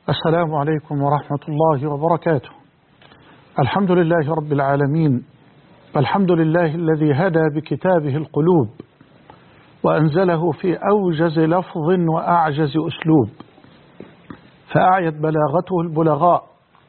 السلام عليكم ورحمة الله وبركاته. الحمد لله رب العالمين، الحمد لله الذي هدى بكتابه القلوب وأنزله في أوجز لفظ وأعجز أسلوب، فأعيت بلاغته البلغاء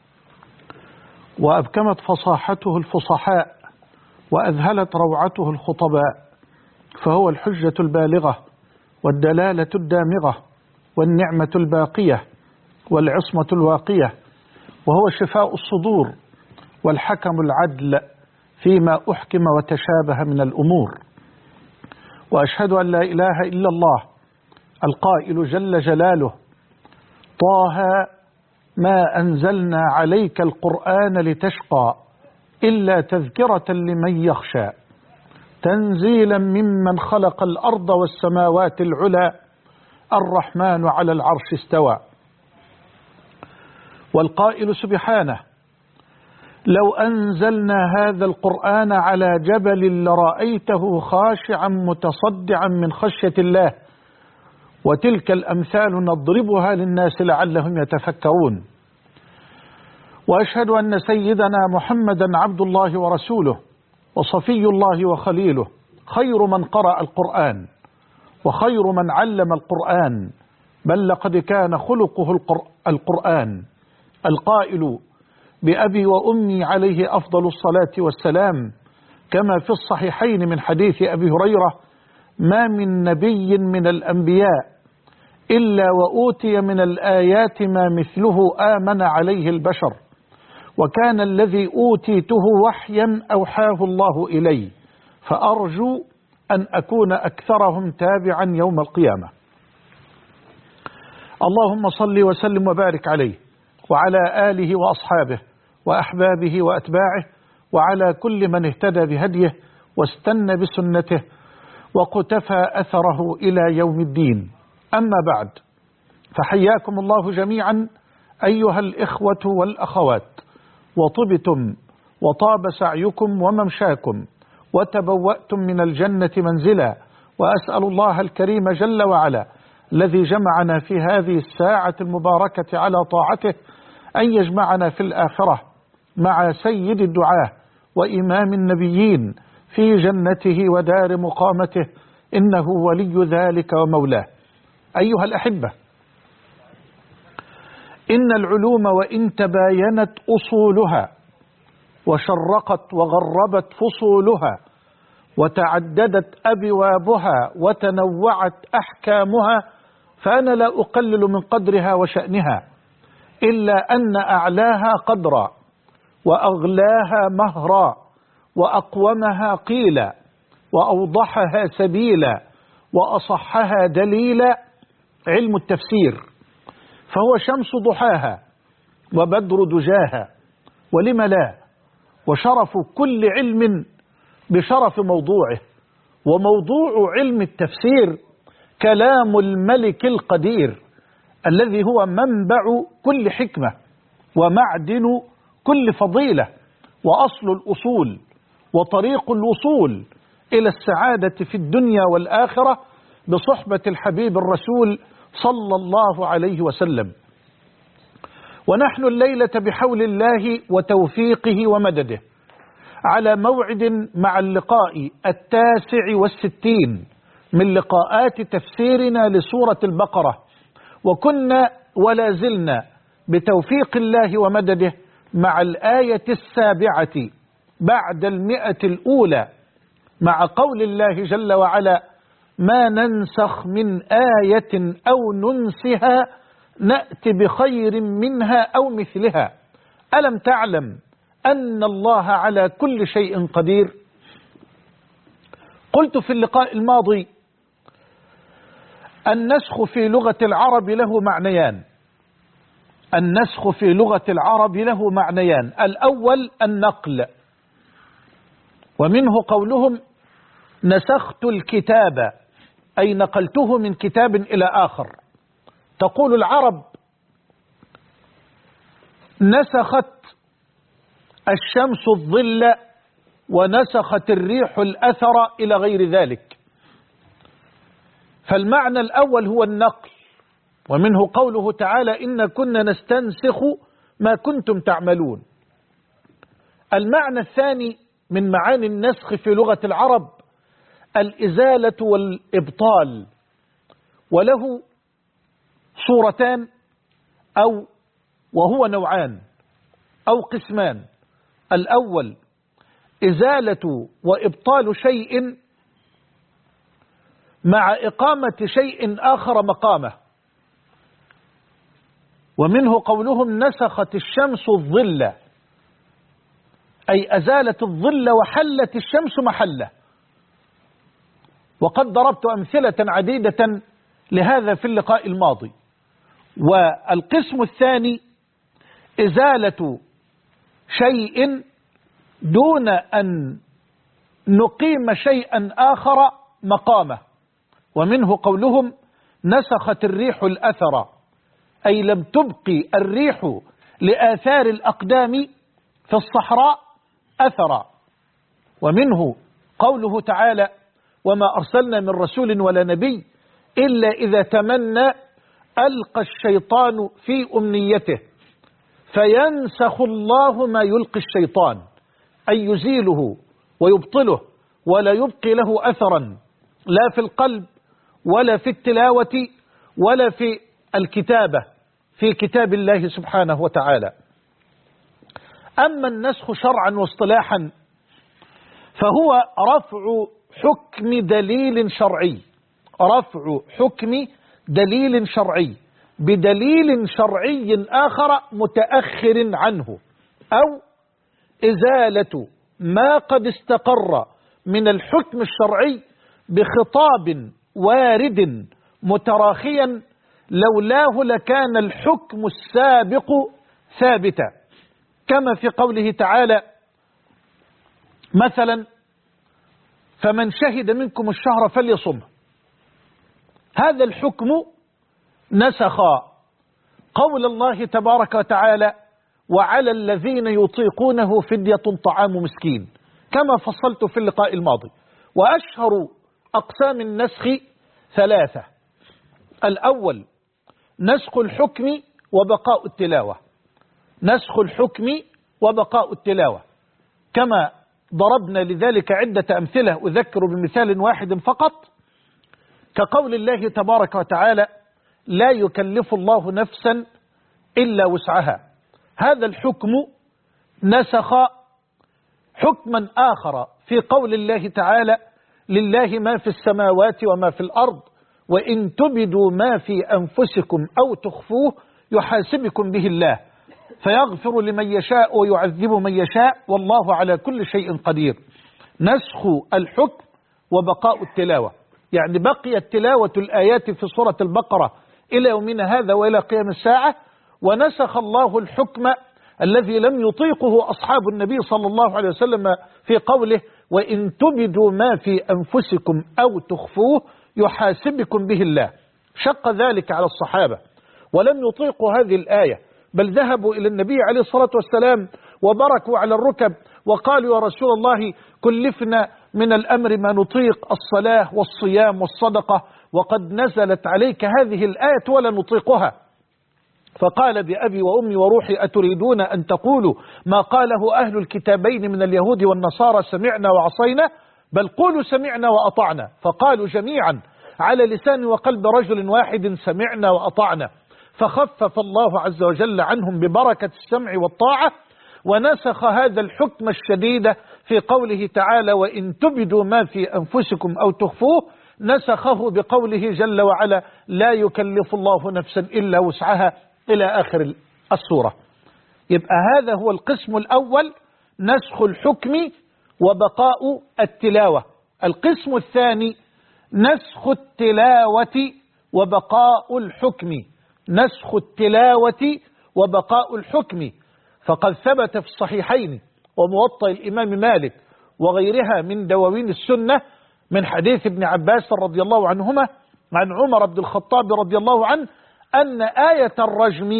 وأبكمت فصاحته الفصحاء وأذهلت روعته الخطباء، فهو الحجة البالغة والدلالة الدامغة والنعمة الباقية والعصمة الواقية، وهو شفاء الصدور والحكم العدل فيما أحكم وتشابه من الأمور. وأشهد أن لا إله إلا الله القائل جل جلاله: طه ما أنزلنا عليك القرآن لتشقى إلا تذكرة لمن يخشى، تنزيلا ممن خلق الأرض والسماوات العلى، الرحمن على العرش استوى. والقائل سبحانه: لو أنزلنا هذا القرآن على جبل لرأيته خاشعا متصدعا من خشية الله، وتلك الأمثال نضربها للناس لعلهم يتفكرون. وأشهد أن سيدنا محمدا عبد الله ورسوله وصفي الله وخليله، خير من قرأ القرآن وخير من علم القرآن، بل لقد كان خلقه القرآن، القائل: بأبي وأمي عليه أفضل الصلاة والسلام، كما في الصحيحين من حديث أبي هريرة: ما من نبي من الأنبياء إلا وأوتي من الآيات ما مثله آمن عليه البشر، وكان الذي أوتيته وحيا أوحاه الله إلي، فأرجو أن أكون أكثرهم تابعا يوم القيامة. اللهم صل وسلم وبارك عليه وعلى آله وأصحابه وأحبابه وأتباعه وعلى كل من اهتدى بهديه واستنى بسنته وقتفى أثره إلى يوم الدين. أما بعد، فحياكم الله جميعا أيها الإخوة والأخوات، وطبتم وطاب سعيكم وممشاكم وتبوأتم من الجنة منزلا، وأسأل الله الكريم جل وعلا الذي جمعنا في هذه الساعة المباركة على طاعته أن يجمعنا في الآخرة مع سيد الدعاة وإمام النبيين في جنته ودار مقامته، إنه ولي ذلك ومولاه. أيها الأحبة، إن العلوم وإن تباينت أصولها وشرقت وغربت فصولها وتعددت أبوابها وتنوعت أحكامها، فأنا لا أقلل من قدرها وشأنها، إلا أن أعلاها قدرا وأغلاها مهرا وأقومها قيلا وأوضحها سبيلا وأصحها دليلا علم التفسير، فهو شمس ضحاها وبدر دجاها، ولم لا، وشرف كل علم بشرف موضوعه. وموضوع علم التفسير كلام الملك القدير الذي هو منبع كل حكمة ومعدن كل فضيلة وأصل الأصول وطريق الوصول إلى السعادة في الدنيا والآخرة بصحبة الحبيب الرسول صلى الله عليه وسلم. ونحن الليلة بحول الله وتوفيقه ومدده على موعد مع اللقاء 69 من لقاءات تفسيرنا لسورة البقرة، وكنا ولا زلنا بتوفيق الله ومدده مع الآية 7 بعد 100 الأولى، مع قول الله جل وعلا: ما ننسخ من آية أو ننسها نأت بخير منها أو مثلها، ألم تعلم أن الله على كل شيء قدير. قلت في اللقاء الماضي: النسخ في لغة العرب له معنيان. النسخ في لغة العرب له معنيان: الأول النقل، ومنه قولهم: نسخت الكتاب، أي نقلته من كتاب إلى آخر. تقول العرب: نسخت الشمس الظل ونسخت الريح الأثر إلى غير ذلك. فالمعنى الأول هو النقل، ومنه قوله تعالى إن كنا نستنسخ ما كنتم تعملون. المعنى الثاني من معاني النسخ في لغة العرب الإزالة والإبطال، وله صورتان وهو نوعان أو قسمان. الأول إزالة وإبطال شيء مع إقامة شيء آخر مقامه، ومنه قولهم نسخت الشمس الظل، أي أزالت الظل وحلت الشمس محله. وقد ضربت أمثلة عديدة لهذا في اللقاء الماضي. والقسم الثاني إزالة شيء دون أن نقيم شيئا آخر مقامه، ومنه قولهم نسخت الريح الأثر، أي لم تبقي الريح لآثار الأقدام في الصحراء أثرا. ومنه قوله تعالى وما أرسلنا من رسول ولا نبي إلا إذا تمنى ألقى الشيطان في أمنيته فينسخ الله ما يلقي الشيطان، أي يزيله ويبطله ولا يبقي له أثرا لا في القلب ولا في التلاوة ولا في الكتابة في كتاب الله سبحانه وتعالى. أما النسخ شرعا واصطلاحا فهو رفع حكم دليل شرعي، رفع حكم دليل شرعي بدليل شرعي آخر متأخر عنه، أو إزالة ما قد استقر من الحكم الشرعي بخطاب وارد متراخيا لولاه لكان الحكم السابق ثابتا، كما في قوله تعالى مثلا فمن شهد منكم الشهر فليصمه. هذا الحكم نسخ قول الله تبارك وتعالى وعلى الذين يطيقونه فدية طعام مسكين، كما فصلت في اللقاء الماضي. وأشهر أقسام النسخ ثلاثة: الأول نسخ الحكم وبقاء التلاوة، نسخ الحكم وبقاء التلاوة، كما ضربنا لذلك عدة أمثلة أذكر بمثال واحد فقط، كقول الله تبارك وتعالى لا يكلف الله نفسا إلا وسعها. هذا الحكم نسخ حكما آخر في قول الله تعالى لله ما في السماوات وما في الأرض وإن تبدوا ما في أنفسكم أو تخفوه يحاسبكم به الله فيغفر لمن يشاء ويعذب من يشاء والله على كل شيء قدير. نسخ الحكم وبقاء التلاوة، يعني بقيت تلاوة الآيات في سورة البقرة إلى يومنا هذا وإلى قيام الساعة، ونسخ الله الحكم الذي لم يطيقه أصحاب النبي صلى الله عليه وسلم في قوله وإن تبدوا ما في أنفسكم أو تخفوه يحاسبكم به الله. شق ذلك على الصحابة ولم يطيقوا هذه الآية، بل ذهبوا إلى النبي عليه الصلاة والسلام وبركوا على الركب وقالوا يا رسول الله كلفنا من الأمر ما نطيق، الصلاة والصيام والصدقة، وقد نزلت عليك هذه الآية ولا نطيقها. فقال بأبي وأمي وروحي أتريدون أن تقولوا ما قاله أهل الكتابين من اليهود والنصارى سمعنا وعصينا، بل قولوا سمعنا وأطعنا. فقالوا جميعا على لسان وقلب رجل واحد سمعنا وأطعنا، فخفف الله عز وجل عنهم ببركة السمع والطاعة، ونسخ هذا الحكم الشديد في قوله تعالى وإن تبدوا ما في أنفسكم أو تخفوه، نسخه بقوله جل وعلا لا يكلف الله نفسا إلا وسعها إلى آخر السورة. يبقى هذا هو القسم الأول، نسخ الحكم وبقاء التلاوة. القسم الثاني نسخ التلاوة وبقاء الحكم، نسخ التلاوة وبقاء الحكم، فقد ثبت في الصحيحين وموطأ الإمام مالك وغيرها من دواوين السنة من حديث ابن عباس رضي الله عنهما عن عمر بن الخطاب رضي الله عنه أن آية الرجم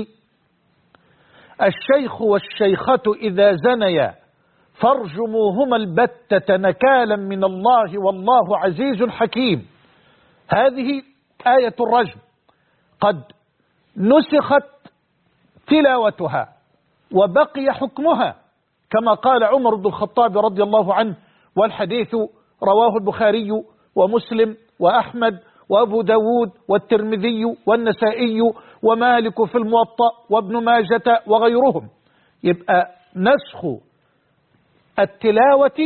الشيخ والشيخة إذا زنيا فارجموهما البتة نكالا من الله والله عزيز حكيم، هذه آية الرجم قد نسخت تلاوتها وبقي حكمها كما قال عمر بن الخطاب رضي الله عنه، والحديث رواه البخاري ومسلم وأحمد وأبو داود والترمذي والنسائي ومالك في الموطأ وابن ماجة وغيرهم. يبقى نسخ التلاوة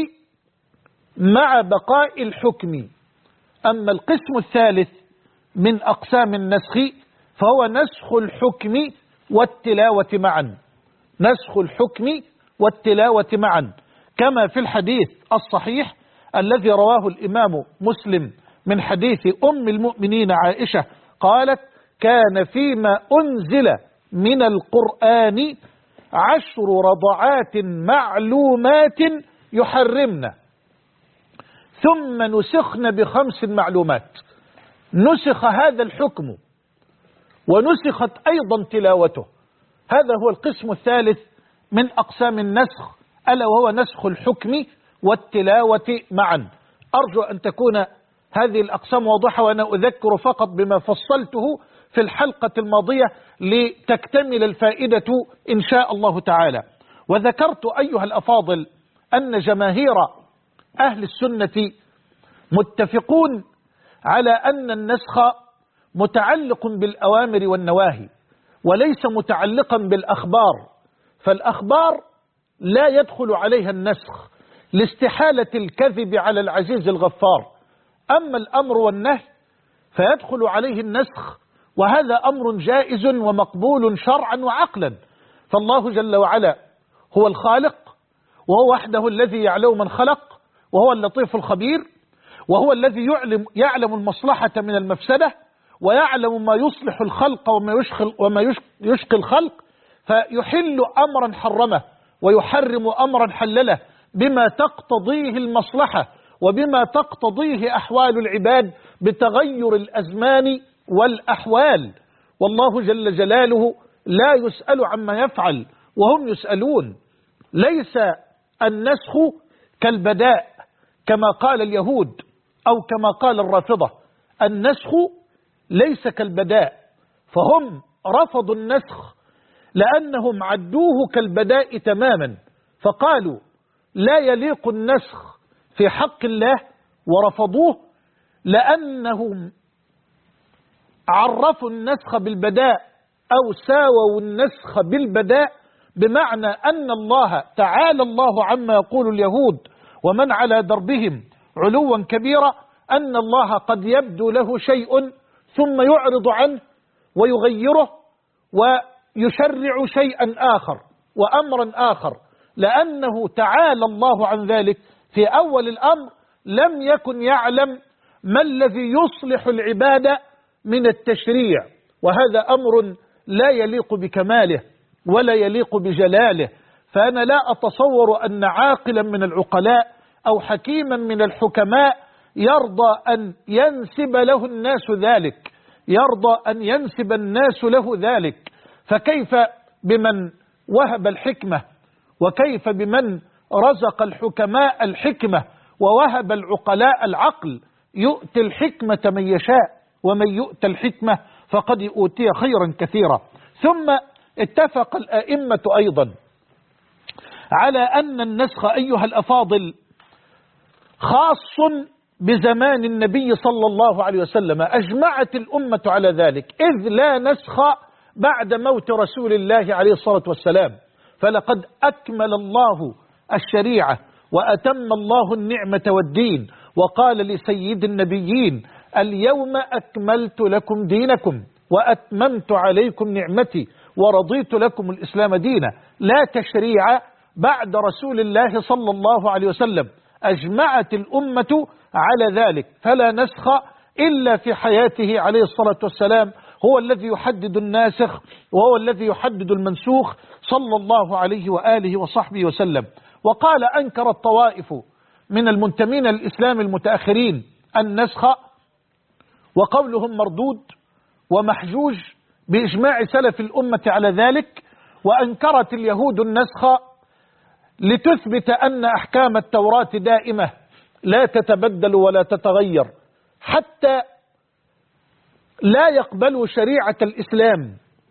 مع بقاء الحكم. أما القسم الثالث من أقسام النسخ فهو نسخ الحكم والتلاوة معا، نسخ الحكم والتلاوة معا، كما في الحديث الصحيح الذي رواه الإمام مسلم من حديث أم المؤمنين عائشة قالت: كان فيما أنزل من القرآن 10 رضعات معلومات يحرمن ثم نسخن ب5 معلومات. نسخ هذا الحكم ونسخت أيضا تلاوته. هذا هو القسم الثالث من أقسام النسخ، ألا وهو نسخ الحكم والتلاوة معا. أرجو أن تكون هذه الأقسام واضحة، وأنا أذكر فقط بما فصلته في الحلقة الماضية لتكتمل الفائدة إن شاء الله تعالى. وذكرت أيها الأفاضل أن جماهير أهل السنة متفقون على أن النسخ متعلق بالأوامر والنواهي وليس متعلقا بالأخبار، فالأخبار لا يدخل عليها النسخ لاستحالة الكذب على العزيز الغفار. أما الأمر والنهي فيدخل عليه النسخ، وهذا أمر جائز ومقبول شرعا وعقلا. فالله جل وعلا هو الخالق، وهو وحده الذي يعلم من خلق، وهو اللطيف الخبير، وهو الذي يعلم المصلحة من المفسدة، ويعلم ما يصلح الخلق وما يشقي الخلق، فيحل أمرا حرمه ويحرم أمرا حلله بما تقتضيه المصلحة وبما تقتضيه أحوال العباد بتغير الأزمان والأحوال. والله جل جلاله لا يسأل عما يفعل وهم يسألون. ليس النسخ كالبداء كما قال اليهود أو كما قال الرافضة. النسخ ليس كالبداء، فهم رفضوا النسخ لأنهم عدوه كالبداء تماما، فقالوا لا يليق النسخ في حق الله، ورفضوه لأنهم عرفوا النسخ بالبداء أو ساووا النسخ بالبداء، بمعنى أن الله تعالى الله عما يقول اليهود ومن على دربهم علوا كبيرا، أن الله قد يبدو له شيء ثم يعرض عنه ويغيره ويشرع شيئا آخر وأمرا آخر، لأنه تعالى الله عن ذلك في أول الأمر لم يكن يعلم ما الذي يصلح العبادة من التشريع، وهذا أمر لا يليق بكماله ولا يليق بجلاله. فأنا لا أتصور أن عاقلا من العقلاء أو حكيما من الحكماء يرضى أن ينسب له الناس ذلك، يرضى أن ينسب الناس له ذلك. فكيف بمن وهب الحكمة، وكيف بمن رزق الحكماء الحكمة ووهب العقلاء العقل؟ يؤتي الحكمة من يشاء، ومن يؤتى الحكمة فقد أوتي خيرا كثيرا. ثم اتفق الأئمة أيضا على أن النسخ أيها الأفاضل خاص بزمان النبي صلى الله عليه وسلم، أجمعت الأمة على ذلك، إذ لا نسخ بعد موت رسول الله عليه الصلاة والسلام. فلقد أكمل الله الشريعة وأتم الله النعمة والدين، وقال لسيد النبيين: اليوم أكملت لكم دينكم وأتممت عليكم نعمتي ورضيت لكم الإسلام دينا. لا تشريع بعد رسول الله صلى الله عليه وسلم، أجمعت الأمة على ذلك، فلا نسخ إلا في حياته عليه الصلاة والسلام. هو الذي يحدد الناسخ وهو الذي يحدد المنسوخ صلى الله عليه وآله وصحبه وسلم. وقال أنكر الطوائف من المنتمين للإسلام المتأخرين النسخ، وقولهم مردود ومحجوج بإجماع سلف الأمة على ذلك. وأنكرت اليهود النسخ لتثبت أن أحكام التوراة دائمة لا تتبدل ولا تتغير، حتى لا يقبلوا شريعة الإسلام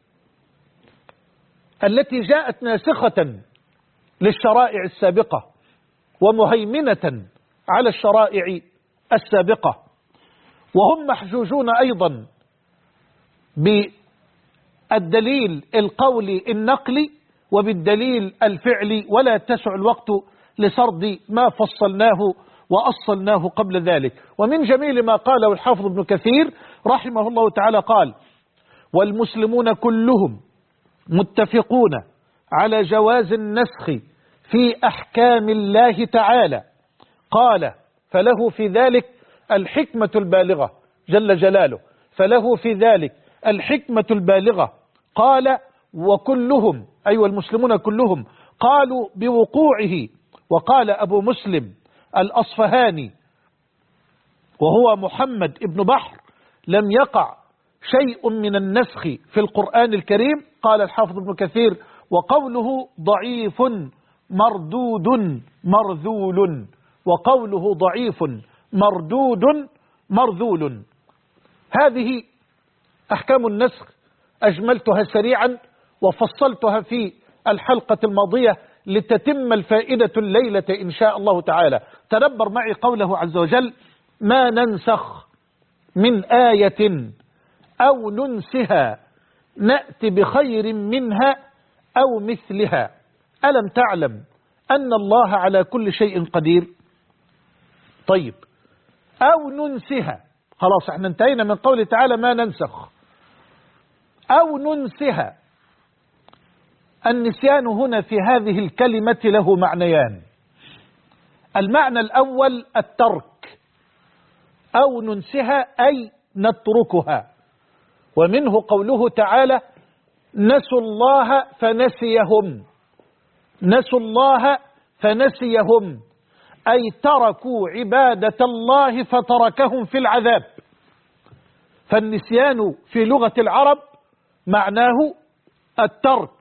التي جاءت ناسخة للشرائع السابقة ومهيمنة على الشرائع السابقة، وهم محجوجون أيضا بالدليل القولي النقلي وبالدليل الفعلي، ولا تسع الوقت لسرد ما فصلناه وأصلناه قبل ذلك. ومن جميل ما قاله الحافظ ابن كثير رحمه الله تعالى قال: والمسلمون كلهم متفقون على جواز النسخ في أحكام الله تعالى. قال: فله في ذلك الحكمة البالغة جل جلاله، فله في ذلك الحكمة البالغة. قال: وكلهم أي والمسلمون كلهم قالوا بوقوعه. وقال أبو مسلم الأصفهاني وهو محمد ابن بحر: لم يقع شيء من النسخ في القرآن الكريم. قال الحافظ ابن كثير: وقوله ضعيف مردود مرذول، وقوله ضعيف مردود مرذول. هذه أحكام النسخ أجملتها سريعا وفصلتها في الحلقة الماضية لتتم الفائدة الليلة إن شاء الله تعالى. تدبر معي قوله عز وجل: ما ننسخ من آية أو ننسها نأتي بخير منها أو مثلها. ألم تعلم أن الله على كل شيء قدير؟ طيب، أو ننسها، خلاص احنا انتهينا من قوله تعالى ما ننسخ. أو ننسها، النسيان هنا في هذه الكلمة له معنيان. المعنى الأول الترك، أو ننسها أي نتركها، ومنه قوله تعالى: نسوا الله فنسيهم. نسوا الله فنسيهم أي تركوا عبادة الله فتركهم في العذاب. فالنسيان في لغة العرب معناه الترك.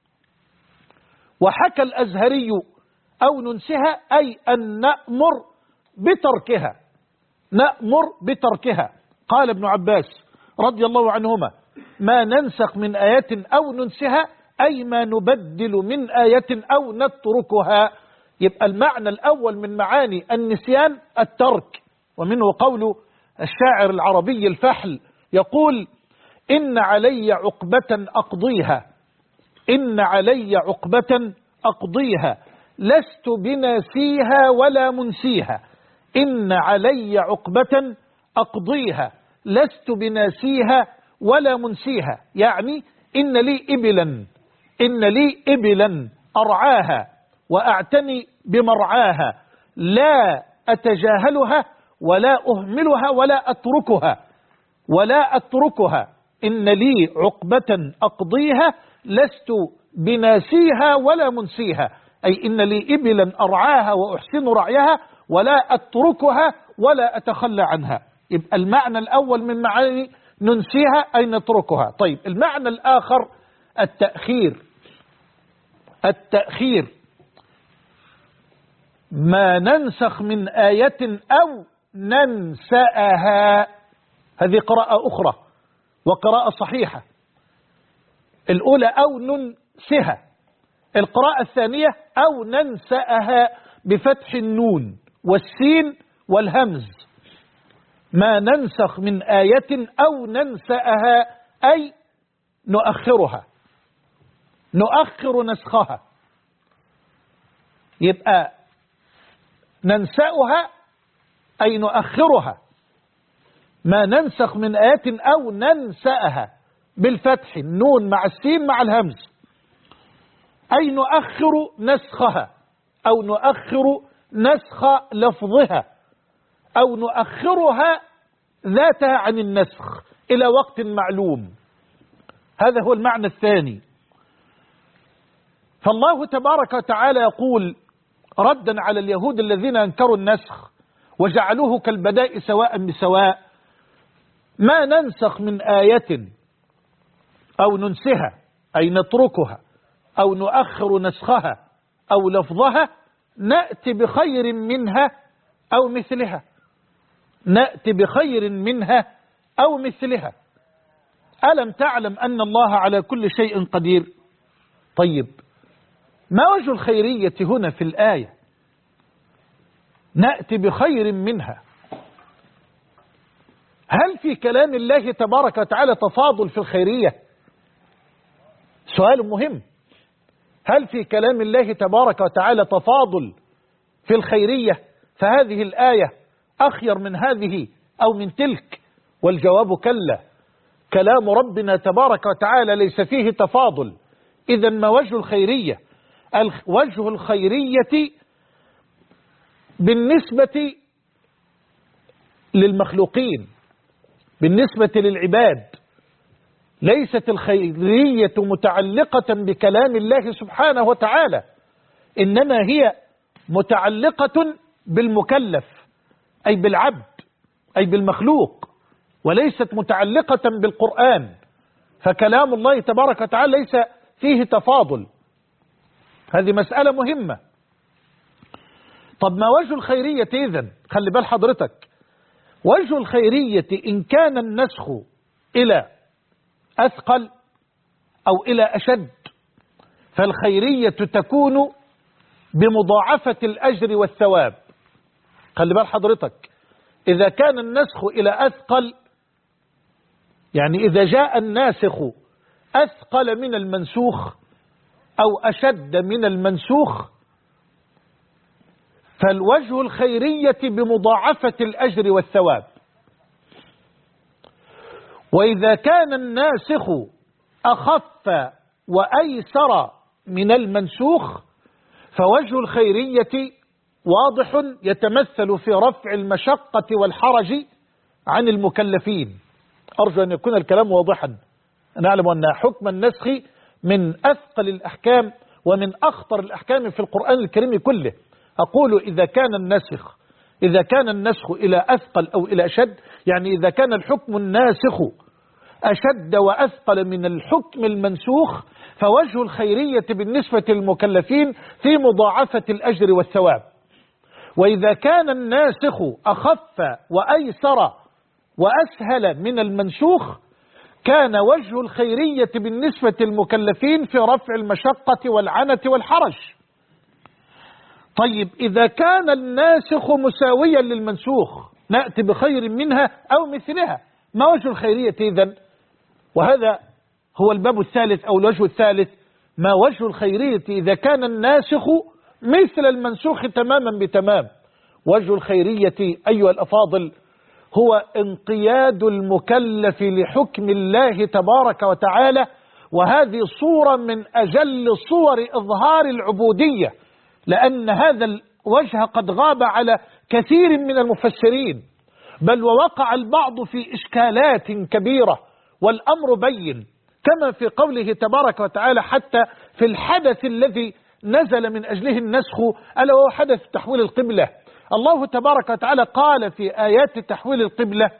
وحكى الأزهري: أو ننسها أي أن نأمر بتركها، نأمر بتركها. قال ابن عباس رضي الله عنهما: ما ننسخ من آية أو ننسها أي ما نبدل من آية أو نتركها. يبقى المعنى الأول من معاني النسيان الترك. ومنه قول الشاعر العربي الفحل يقول: إن علي عقبة أقضيها، إن علي عقبة أقضيها لست بناسيها ولا منسيها. إن علي عقبة أقضيها لست بناسيها ولا منسيها، يعني إن لي إبلا، إن لي إبلا أرعاها وأعتني بمرعاها، لا أتجاهلها ولا أهملها ولا أتركها، ولا أتركها. إن لي عقبة أقضيها لست بناسيها ولا منسيها، أي إن لي إبلا أرعاها وأحسن رعيها ولا أتركها ولا أتخلى عنها. يبقى المعنى الأول من معاني ننسيها أي نتركها. طيب، المعنى الآخر التأخير. التأخير: ما ننسخ من آية أو ننسأها. هذه قراءة أخرى وقراءة صحيحة. الأولى أو ننسها، القراءة الثانية أو ننسأها بفتح النون والسين والهمز. ما ننسخ من آية أو ننسأها أي نؤخرها، نؤخر نسخها. يبقى ننسأها أي نؤخرها. ما ننسخ من آية أو ننسأها بالفتح النون مع السين مع الهمز، أي نؤخر نسخها أو نؤخر نسخ لفظها أو نؤخرها ذاتها عن النسخ إلى وقت معلوم. هذا هو المعنى الثاني. فالله تبارك وتعالى يقول ردا على اليهود الذين أنكروا النسخ وجعلوه كالبداء سواء بسواء: ما ننسخ من آية أو ننسها أي نتركها أو نؤخر نسخها أو لفظها نأتي بخير منها أو مثلها، نأتي بخير منها أو مثلها. ألم تعلم أن الله على كل شيء قدير؟ طيب ما وجه الخيرية هنا في الآية؟ نأتي بخير منها. هل في كلام الله تبارك وتعالى تفاضل في الخيرية؟ سؤال مهم. هل في كلام الله تبارك وتعالى تفاضل في الخيرية؟ فهذه الآية أخير من هذه أو من تلك؟ والجواب كلا. كلام ربنا تبارك وتعالى ليس فيه تفاضل. إذا ما وجه الخيرية؟ وجه الخيرية بالنسبة للمخلوقين، بالنسبة للعباد. ليست الخيرية متعلقة بكلام الله سبحانه وتعالى، إنما هي متعلقة بالمكلف، أي بالعبد، أي بالمخلوق، وليست متعلقة بالقرآن. فكلام الله تبارك وتعالى ليس فيه تفاضل. هذه مسألة مهمة. طب ما وجه الخيرية إذن؟ خلي بال حضرتك، وجه الخيرية إن كان النسخ إلى أثقل أو إلى أشد، فالخيرية تكون بمضاعفة الأجر والثواب. خلي بال حضرتك، إذا كان النسخ إلى أثقل، يعني إذا جاء الناسخ أثقل من المنسوخ أو أشد من المنسوخ، فالوجه الخيرية بمضاعفة الأجر والثواب. وإذا كان الناسخ أخف وأيسر من المنسوخ، فوجه الخيرية واضح يتمثل في رفع المشقة والحرج عن المكلفين. أرجو أن يكون الكلام واضحا. نعلم أن حكم النسخ من أثقل الأحكام ومن أخطر الأحكام في القرآن الكريم كله. أقول إذا كان النسخ إلى أثقل أو إلى أشد، يعني إذا كان الحكم الناسخ أشد وأثقل من الحكم المنسوخ، فوجه الخيرية بالنسبة للمكلفين في مضاعفة الأجر والثواب. وإذا كان الناسخ أخف وأيسر وأسهل من المنسوخ، كان وجه الخيرية بالنسبة للمكلفين في رفع المشقة والعنة والحرج. طيب إذا كان الناسخ مساويا للمنسوخ، نأتي بخير منها أو مثلها. ما وجه الخيرية إذن؟ وهذا هو الباب الثالث أو الوجه الثالث. ما وجه الخيرية إذا كان الناسخ مثل المنسوخ تماما بتمام؟ وجه الخيرية أيها الأفاضل هو انقياد المكلف لحكم الله تبارك وتعالى، وهذه صورة من أجل صور إظهار العبودية، لأن هذا الوجه قد غاب على كثير من المفسرين، بل ووقع البعض في إشكالات كبيرة، والأمر بين، كما في قوله تبارك وتعالى حتى في الحدث الذي نزل من أجله النسخ، ألا وهو حدث تحويل القبلة. الله تبارك وتعالى قال في آيات تحويل القبلة: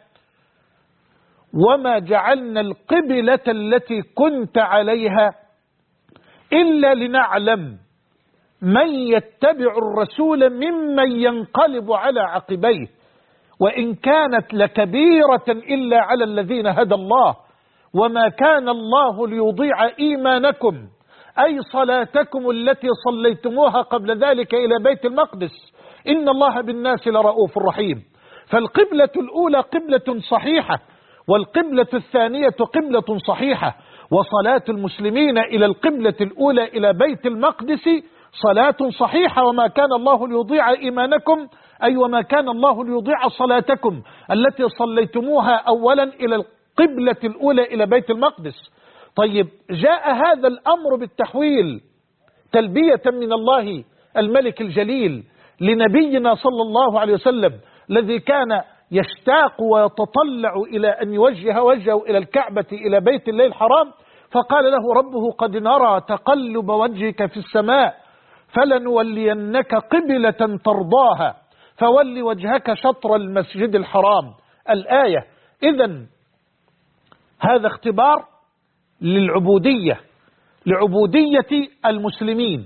وما جعلنا القبلة التي كنت عليها إلا لنعلم من يتبع الرسول ممن ينقلب على عقبيه وإن كانت لكبيرة إلا على الذين هدى الله وما كان الله ليضيع إيمانكم أي صلاتكم التي صليتموها قبل ذلك إلى بيت المقدس إن الله بالناس لرؤوف رحيم. فالقبلة الأولى قبلة صحيحة، والقبلة الثانية قبلة صحيحة، وصلاة المسلمين إلى القبلة الأولى إلى بيت المقدس صلاة صحيحة. وما كان الله ليضيع إيمانكم أي وما كان الله ليضيع صلاتكم التي صليتموها أولا إلى القبلة الأولى إلى بيت المقدس. طيب جاء هذا الأمر بالتحويل تلبية من الله الملك الجليل لنبينا صلى الله عليه وسلم، الذي كان يشتاق ويتطلع إلى أن يوجه وجهه إلى الكعبة إلى بيت الله الحرام، فقال له ربه: قد نرى تقلب وجهك في السماء فلنولينك قبلة ترضاها فول وجهك شطر المسجد الحرام. الآية. إذن هذا اختبار للعبودية، لعبودية المسلمين.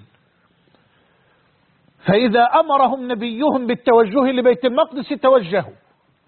فإذا أمرهم نبيهم بالتوجه لبيت المقدس توجهوا،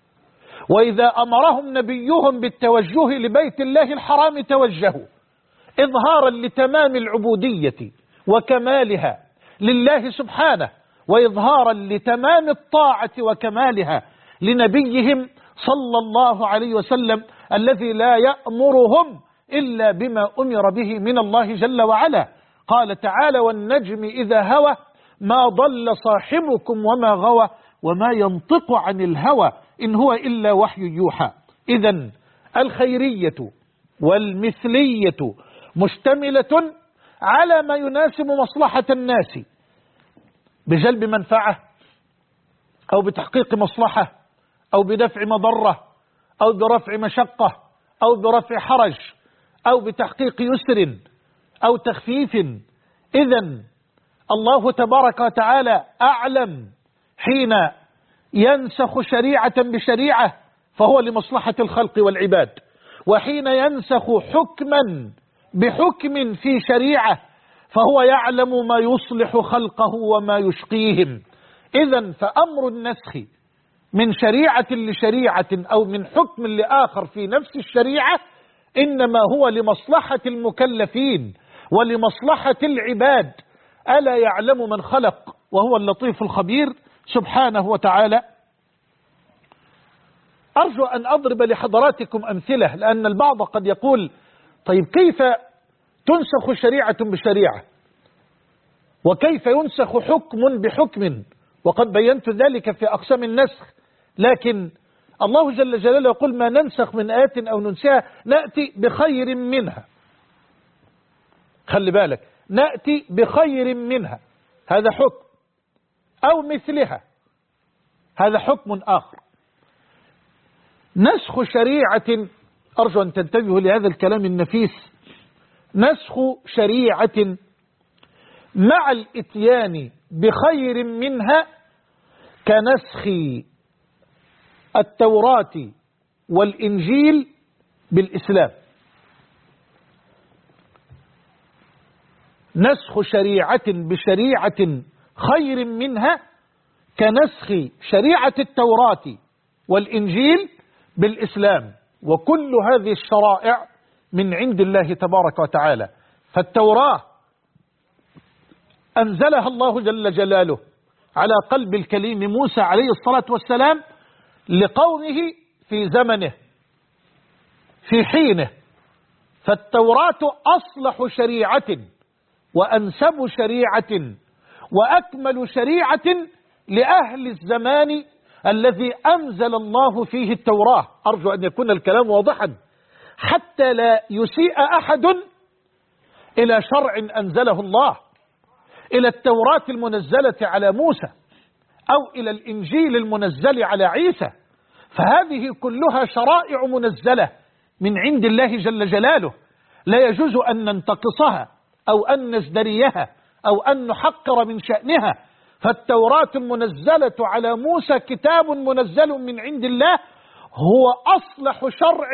وإذا أمرهم نبيهم بالتوجه لبيت الله الحرام توجهوا. إظهارا لتمام العبودية وكمالها لله سبحانه، وإظهارا لتمام الطاعة وكمالها لنبيهم صلى الله عليه وسلم الذي لا يأمرهم إلا بما أمر به من الله جل وعلا. قال تعالى: والنجم إذا هوى ما ضل صاحبكم وما غوى وما ينطق عن الهوى إن هو إلا وحي يوحى. إذن الخيرية والمثلية مشتملة على ما يناسب مصلحة الناس بجلب منفعة أو بتحقيق مصلحة أو بدفع مضرة أو برفع مشقة أو برفع حرج أو بتحقيق يسر أو تخفيف. إذن الله تبارك وتعالى أعلم حين ينسخ شريعة بشريعة فهو لمصلحة الخلق والعباد، وحين ينسخ حكما بحكم في شريعة فهو يعلم ما يصلح خلقه وما يشقيهم. إذن فأمر النسخ من شريعة لشريعة أو من حكم لآخر في نفس الشريعة إنما هو لمصلحة المكلفين ولمصلحة العباد. ألا يعلم من خلق وهو اللطيف الخبير سبحانه وتعالى. أرجو أن أضرب لحضراتكم أمثلة، لأن البعض قد يقول: طيب كيف تنسخ شريعة بشريعة؟ وكيف ينسخ حكم بحكم؟ وقد بينت ذلك في أقسام النسخ. لكن الله جل جلاله يقول: ما ننسخ من آية أو ننسها نأتي بخير منها. خلي بالك، نأتي بخير منها هذا حكم، أو مثلها هذا حكم آخر. نسخ شريعة، أرجو أن تنتبهوا لهذا الكلام النفيس، نسخ شريعة مع الإتيان بخير منها كنسخ التوراة والإنجيل بالإسلام. نسخ شريعة بشريعة خير منها كنسخ شريعة التوراة والإنجيل بالإسلام، وكل هذه الشرائع من عند الله تبارك وتعالى. فالتوراة أنزلها الله جل جلاله على قلب الكليم موسى عليه الصلاة والسلام لقومه في زمنه في حينه. فالتوراة أصلح شريعة وأنسب شريعة وأكمل شريعة لأهل الزمان الذي أنزل الله فيه التوراة. أرجو أن يكون الكلام واضحا حتى لا يسيء أحد إلى شرع أنزله الله، إلى التوراة المنزلة على موسى أو إلى الإنجيل المنزل على عيسى، فهذه كلها شرائع منزلة من عند الله جل جلاله، لا يجوز أن ننتقصها أو أن نزدريها أو أن نحقر من شأنها. فالتوراة المنزلة على موسى كتاب منزل من عند الله، هو أصلح شرع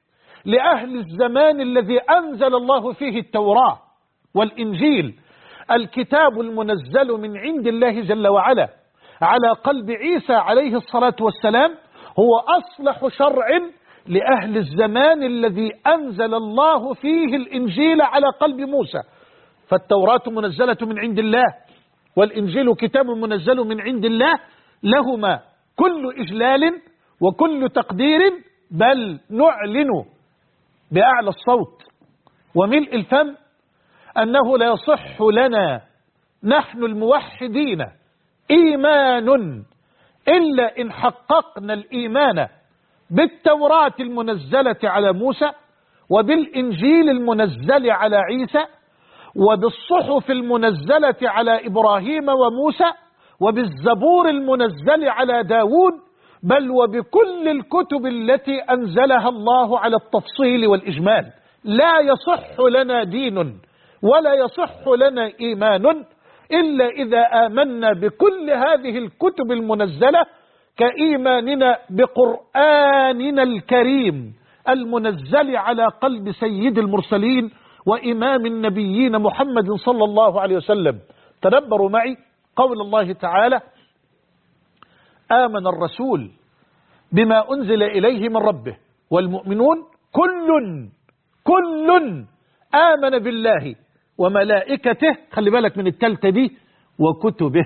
لأهل الزمان الذي أنزل الله فيه التوراة والإنجيل. الكتاب المنزل من عند الله جل وعلا على قلب عيسى عليه الصلاة والسلام هو أصلح شرع لأهل الزمان الذي أنزل الله فيه الإنجيل على قلب موسى. فالتوراة منزلة من عند الله والإنجيل كتاب منزل من عند الله، لهما كل إجلال وكل تقدير، بل نعلن بأعلى الصوت وملء الفم أنه لا يصح لنا نحن الموحدين إيمان إلا إن حققنا الإيمان بالتوراة المنزلة على موسى وبالإنجيل المنزل على عيسى وبالصحف المنزلة على إبراهيم وموسى وبالزبور المنزل على داود، بل وبكل الكتب التي أنزلها الله على التفصيل والإجمال. لا يصح لنا دين ولا يصح لنا إيمان إلا إذا آمنا بكل هذه الكتب المنزلة كإيماننا بقرآننا الكريم المنزل على قلب سيد المرسلين وإمام النبيين محمد صلى الله عليه وسلم. تدبروا معي قول الله تعالى: آمن الرسول بما أنزل إليه من ربه والمؤمنون كل آمن بالله وملائكته، خلي بالك من التالتة دي، وكتبه.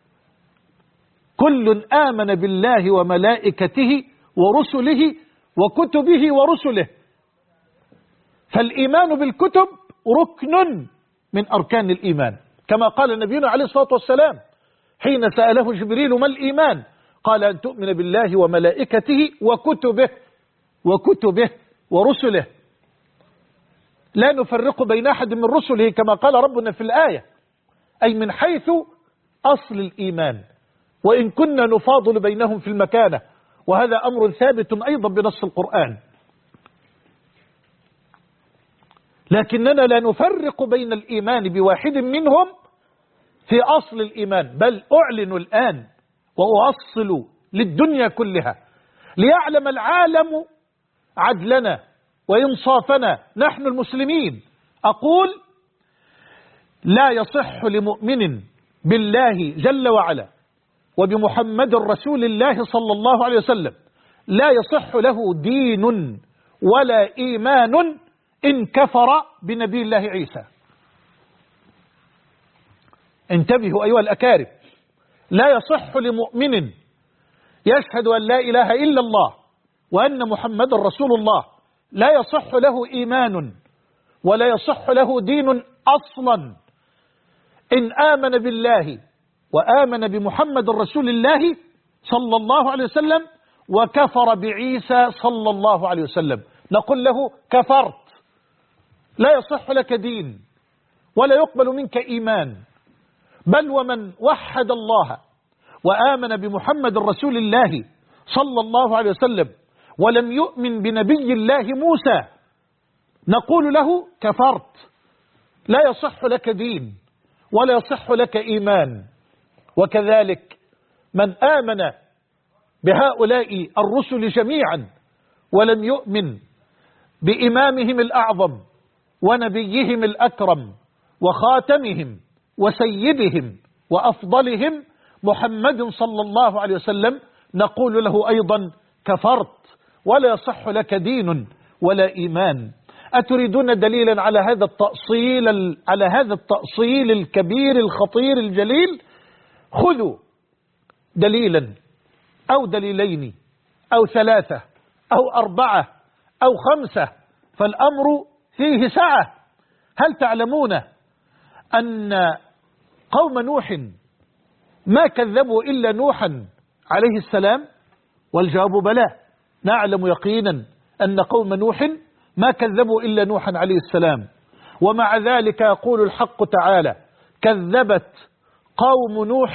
كل آمن بالله وملائكته ورسله وكتبه ورسله. فالإيمان بالكتب ركن من أركان الإيمان، كما قال نبينا عليه الصلاة والسلام حين سأله جبريل ما الإيمان؟ قال أن تؤمن بالله وملائكته وكتبه ورسله، لا نفرق بين أحد من رسله كما قال ربنا في الآية، أي من حيث أصل الإيمان، وإن كنا نفاضل بينهم في المكانة، وهذا أمر ثابت أيضا بنص القرآن. لكننا لا نفرق بين الإيمان بواحد منهم في أصل الإيمان، بل أعلن الآن وأوصل للدنيا كلها ليعلم العالم عدلنا وإنصافنا نحن المسلمين. أقول لا يصح لمؤمن بالله جل وعلا وبمحمد رسول الله صلى الله عليه وسلم، لا يصح له دين ولا إيمان إن كفر بنبي الله عيسى. انتبهوا أيها الأكارم، لا يصح لمؤمن يشهد أن لا إله إلا الله وأن محمد رسول الله، لا يصح له إيمان ولا يصح له دين أصلا إن آمن بالله وآمن بمحمد رسول الله صلى الله عليه وسلم وكفر بعيسى صلى الله عليه وسلم. نقول له كفرت، لا يصح لك دين ولا يقبل منك إيمان. بل ومن وحد الله وآمن بمحمد رسول الله صلى الله عليه وسلم ولم يؤمن بنبي الله موسى نقول له كفرت، لا يصح لك دين ولا يصح لك إيمان. وكذلك من آمن بهؤلاء الرسل جميعا ولم يؤمن بإمامهم الأعظم ونبيهم الأكرم وخاتمهم وسيدهم وأفضلهم محمد صلى الله عليه وسلم نقول له أيضا كفرت، ولا يصح لك دين ولا إيمان. أتريدون دليلا على هذا التأصيل الكبير الخطير الجليل؟ خذوا دليلا أو دليلين أو ثلاثة أو أربعة أو خمسة، فالأمر فيه سعة. هل تعلمون أن قوم نوح ما كذبوا إلا نوحا عليه السلام؟ والجواب بلى، نعلم يقينا أن قوم نوح ما كذبوا إلا نوحا عليه السلام. ومع ذلك يقول الحق تعالى كذبت قوم نوح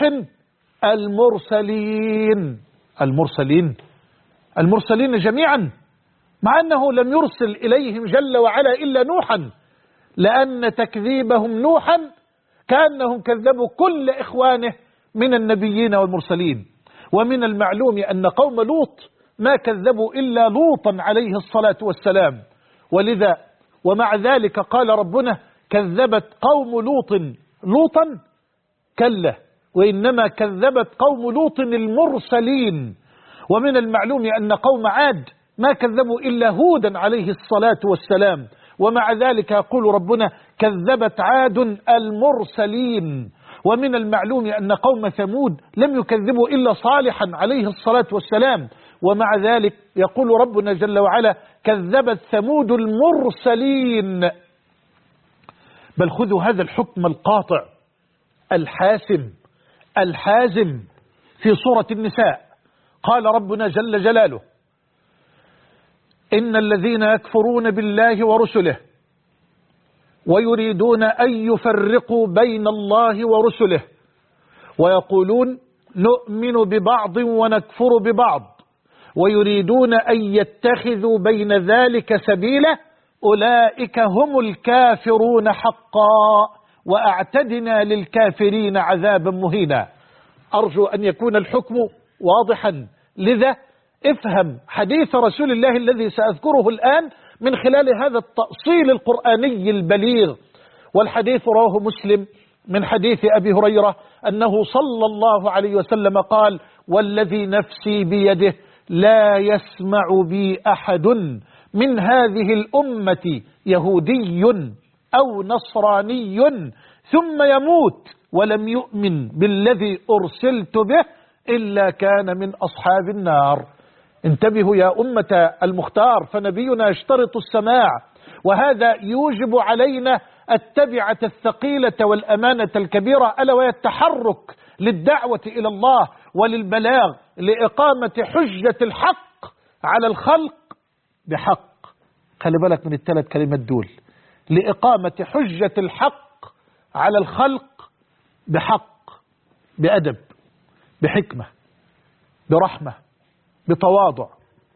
المرسلين جميعا، مع أنه لم يرسل إليهم جل وعلا إلا نوحا، لأن تكذيبهم نوحا كأنهم كذبوا كل إخوانه من النبيين والمرسلين. ومن المعلوم أن قوم لوط ما كذبوا إلا لوطا عليه الصلاة والسلام، ولذا ومع ذلك قال ربنا كذبت قوم لوطا كلا، وإنما كذبت قوم لوط المرسلين. ومن المعلوم أن قوم عاد ما كذبوا إلا هودا عليه الصلاة والسلام، ومع ذلك يقول ربنا كذبت عاد المرسلين. ومن المعلوم أن قوم ثمود لم يكذبوا إلا صالحا عليه الصلاة والسلام، ومع ذلك يقول ربنا جل وعلا كذبت ثمود المرسلين. بل خذوا هذا الحكم القاطع الحازم في سورة النساء، قال ربنا جل جلاله إن الذين يكفرون بالله ورسله ويريدون أن يفرقوا بين الله ورسله ويقولون نؤمن ببعض ونكفر ببعض ويريدون أن يتخذوا بين ذلك سبيلا أولئك هم الكافرون حقا وأعتدنا للكافرين عذابا مهينا. أرجو أن يكون الحكم واضحا، لذا افهم حديث رسول الله الذي سأذكره الآن من خلال هذا التأصيل القرآني البليغ. والحديث رواه مسلم من حديث أبي هريرة أنه صلى الله عليه وسلم قال والذي نفسي بيده لا يسمع بي أحد من هذه الأمة يهودي أو نصراني ثم يموت ولم يؤمن بالذي أرسلت به إلا كان من أصحاب النار. انتبهوا يا أمة المختار، فنبينا يشترط السماع، وهذا يوجب علينا التبعة الثقيلة والأمانة الكبيرة، ألا وهي التحرك للدعوة إلى الله وللبلاغ لإقامة حجة الحق على الخلق بحق. خلي بالك من الثلاث كلمات دول، لإقامة حجة الحق على الخلق بحق، بأدب، بحكمة، برحمة، بتواضع،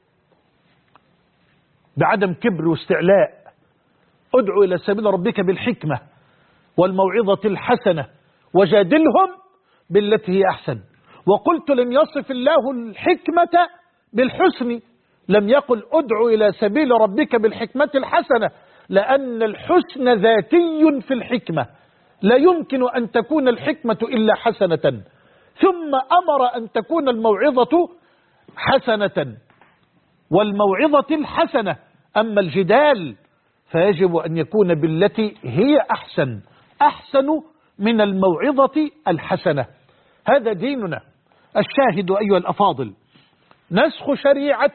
بعدم كبر واستعلاء. ادعو إلى سبيل ربك بالحكمة والموعظة الحسنة وجادلهم بالتي هي أحسن. وقلت لم يصف الله الحكمة بالحسن، لم يقل ادعو إلى سبيل ربك بالحكمة الحسنة، لأن الحسن ذاتي في الحكمة، لا يمكن أن تكون الحكمة إلا حسنة، ثم أمر أن تكون الموعظة حسنة والموعظة الحسنة. أما الجدال فيجب أن يكون بالتي هي أحسن، أحسن من الموعظة الحسنة. هذا ديننا. الشاهد أيها الأفاضل، نسخ شريعة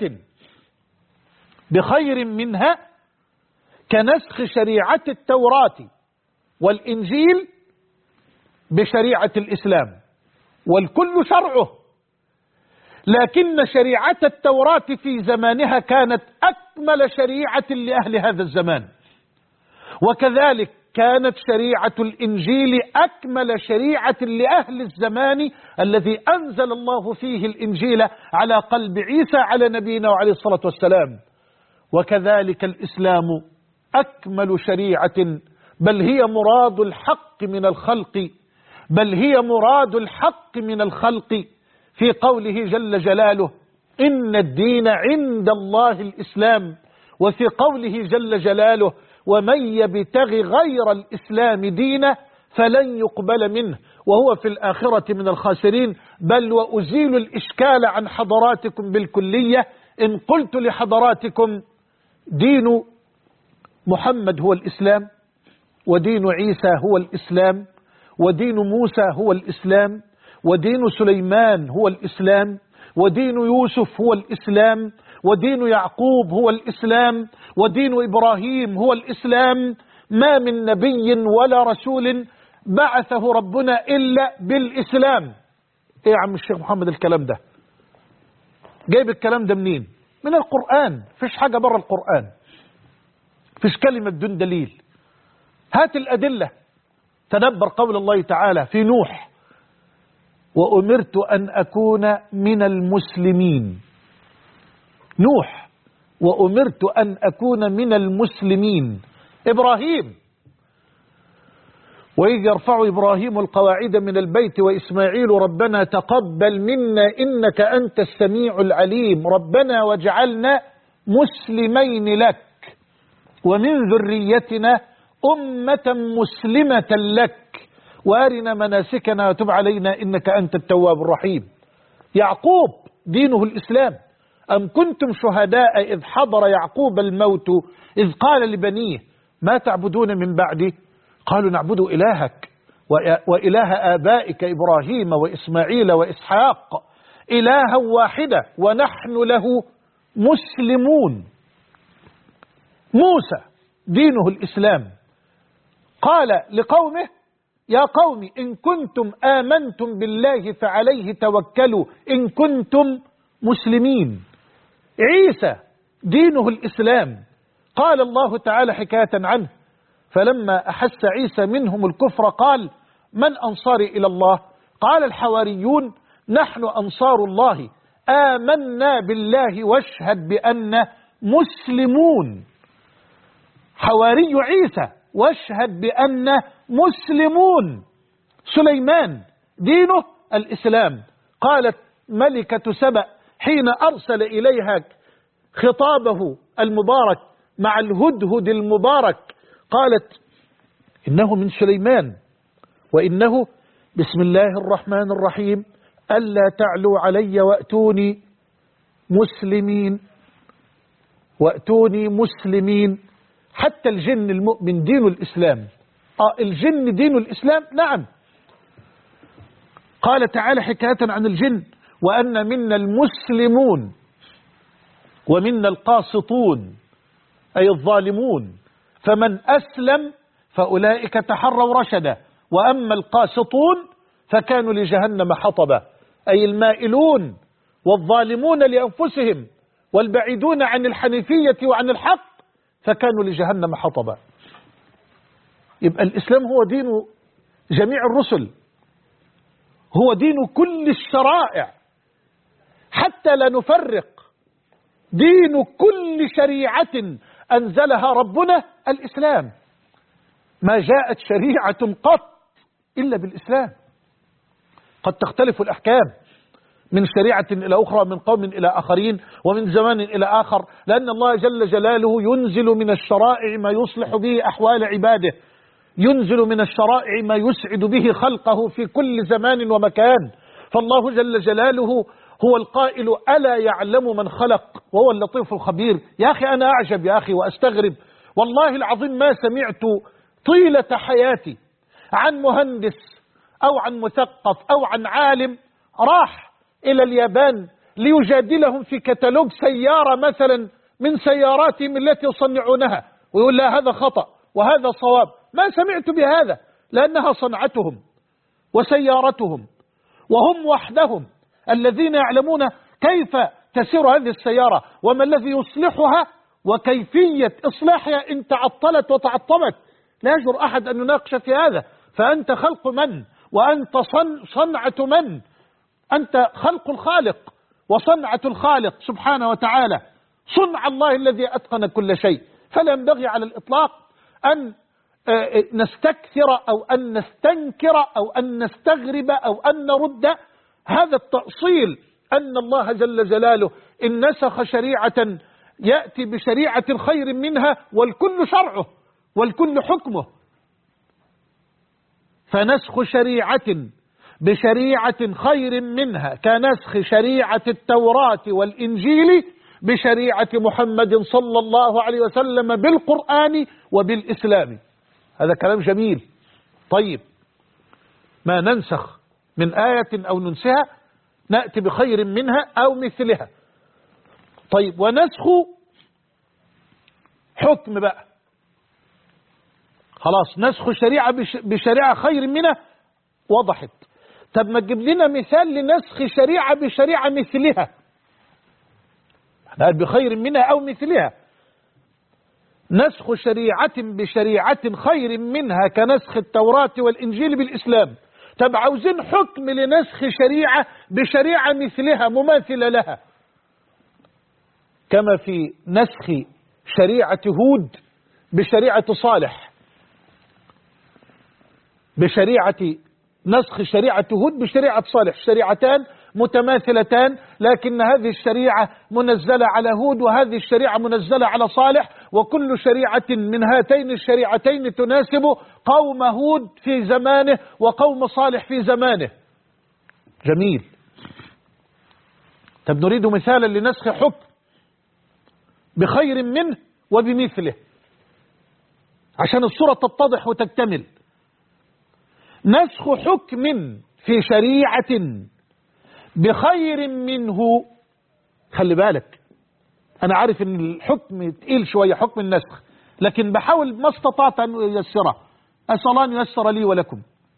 بخير منها كنسخ شريعة التوراة والإنجيل بشريعة الإسلام، والكل شرعه، لكن شريعة التوراة في زمانها كانت أكمل شريعة لأهل هذا الزمان، وكذلك كانت شريعة الإنجيل أكمل شريعة لأهل الزمان الذي أنزل الله فيه الإنجيل على قلب عيسى على نبينا وعليه الصلاة والسلام. وكذلك الإسلام أكمل شريعة، بل هي مراد الحق من الخلق، بل هي مراد الحق من الخلق، في قوله جل جلاله إن الدين عند الله الإسلام، وفي قوله جل جلاله ومن يبتغ غير الإسلام دينا فلن يقبل منه وهو في الآخرة من الخاسرين. بل وأزيل الإشكال عن حضراتكم بالكلية إن قلت لحضراتكم دين محمد هو الإسلام، ودين عيسى هو الإسلام، ودين موسى هو الإسلام، ودين سليمان هو الإسلام، ودين يوسف هو الإسلام، ودين يعقوب هو الإسلام، ودين إبراهيم هو الإسلام. ما من نبي ولا رسول بعثه ربنا إلا بالإسلام. إيه يا عم الشيخ محمد الكلام ده؟ جايب الكلام ده منين؟ من القرآن، فيش حاجة بره القرآن، فيش كلمة بدون دليل. هات الأدلة. تدبر قول الله تعالى في نوح وأمرت أن أكون من المسلمين. نوح وأمرت أن أكون من المسلمين. إبراهيم وإذ يرفع إبراهيم القواعد من البيت وإسماعيل ربنا تقبل منا إنك أنت السميع العليم ربنا واجعلنا مسلمين لك ومن ذريتنا أمة مسلمة لك وارنا مناسكنا وتب علينا إنك أنت التواب الرحيم. يعقوب دينه الإسلام. أم كنتم شهداء إذ حضر يعقوب الموت إذ قال لبنيه ما تعبدون من بعدي قالوا نعبد إلهك وإله آبائك إبراهيم وإسماعيل وإسحاق إلها واحدة ونحن له مسلمون. موسى دينه الإسلام. قال لقومه يا قوم إن كنتم آمنتم بالله فعليه توكلوا إن كنتم مسلمين. عيسى دينه الإسلام. قال الله تعالى حكاية عنه فلما أحس عيسى منهم الكفر قال من أنصاري إلى الله قال الحواريون نحن أنصار الله آمنا بالله واشهد بأن مسلمون. حواري عيسى واشهد بأن مسلمون. سليمان دينه الإسلام. قالت ملكة سبأ حين أرسل إليها خطابه المبارك مع الهدهد المبارك قالت إنه من سليمان وإنه بسم الله الرحمن الرحيم ألا تعلوا علي وأتوني مسلمين. وأتوني مسلمين. حتى الجن المؤمن دين الإسلام. الجن دين الإسلام، نعم. قال تعالى حكاية عن الجن: وأن منا المسلمون ومنا القاسطون، أي الظالمون، فمن أسلم فأولئك تحروا رشدا، وأما القاسطون فكانوا لجهنم حطبا، أي المائلون والظالمون لأنفسهم والبعيدون عن الحنيفية وعن الحق فكانوا لجهنم حطبا. يبقى الإسلام هو دين جميع الرسل، هو دين كل الشرائع، حتى لا نفرق. دين كل شريعة أنزلها ربنا الإسلام، ما جاءت شريعة قط إلا بالإسلام. قد تختلف الأحكام من شريعة إلى أخرى، ومن قوم إلى آخرين، ومن زمان إلى آخر، لأن الله جل جلاله ينزل من الشرائع ما يصلح به أحوال عباده، ينزل من الشرائع ما يسعد به خلقه في كل زمان ومكان. فالله جل جلاله هو القائل: ألا يعلم من خلق وهو اللطيف الخبير. يا أخي أنا أعجب يا أخي وأستغرب والله العظيم، ما سمعت طيلة حياتي عن مهندس أو عن مثقف أو عن عالم راح إلى اليابان ليجادلهم في كتالوج سيارة مثلا من سياراتهم التي يصنعونها، ويقول لا هذا خطأ وهذا صواب. ما سمعت بهذا، لأنها صنعتهم وسيارتهم، وهم وحدهم الذين يعلمون كيف تسير هذه السيارة وما الذي يصلحها وكيفية إصلاحها إن تعطلت وتعطبت. لا يجرؤ أحد أن يناقش في هذا. فأنت خلق من؟ وأنت صنعة من؟ أنت خلق الخالق وصنعة الخالق سبحانه وتعالى، صنع الله الذي أتقن كل شيء. فلا ينبغي على الإطلاق أن نستكثر أو أن نستنكر أو أن نستغرب أو أن نرد هذا التأصيل، أن الله جل جلاله إن نسخ شريعة يأتي بشريعة خير منها، والكل شرعه والكل حكمه. فنسخ شريعة بشريعة خير منها كنسخ شريعة التوراة والإنجيل بشريعة محمد صلى الله عليه وسلم بالقرآن وبالإسلام. هذا كلام جميل. طيب، ما ننسخ من آية أو ننسها نأتي بخير منها أو مثلها. طيب، ونسخ حكم بقى، خلاص نسخ شريعة بشريعة خير منها وضحت. طب ما تجيب لنا مثال لنسخ شريعة بشريعة مثلها، بخير منها أو مثلها. نسخ شريعة بشريعة خير منها كنسخ التوراة والإنجيل بالإسلام. طب عاوزين حكم لنسخ شريعة بشريعة مثلها مماثلة لها، كما في نسخ شريعة هود بشريعة صالح، نسخ شريعة هود بشريعة صالح، شريعتان متماثلتان، لكن هذه الشريعة منزلة على هود وهذه الشريعة منزلة على صالح، وكل شريعة من هاتين الشريعتين تناسب قوم هود في زمانه وقوم صالح في زمانه. جميل. طب نريد مثالا لنسخ حكم بخير منه وبمثله عشان الصورة تتضح وتكتمل. نسخ حكم في شريعة بخير منه. خلي بالك، أنا عارف إن الحكم تقيل شوية، حكم النسخ، لكن بحاول ما استطعت أن ييسره. أسأل الله أن ييسر لي ولكم.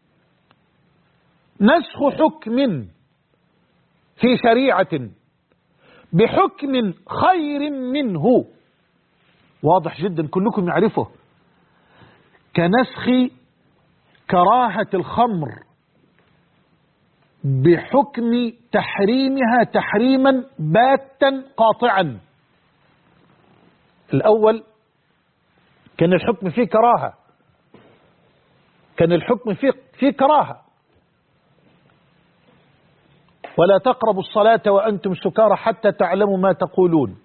نسخ حكم في شريعة بحكم خير منه، واضح جدا كلكم يعرفه، كنسخ كراهة الخمر بحكم تحريمها تحريما باتا قاطعا. الأول كان الحكم فيه كراهة، كان الحكم فيه كراهة، ولا تقربوا الصلاة وأنتم سكارى حتى تعلموا ما تقولون.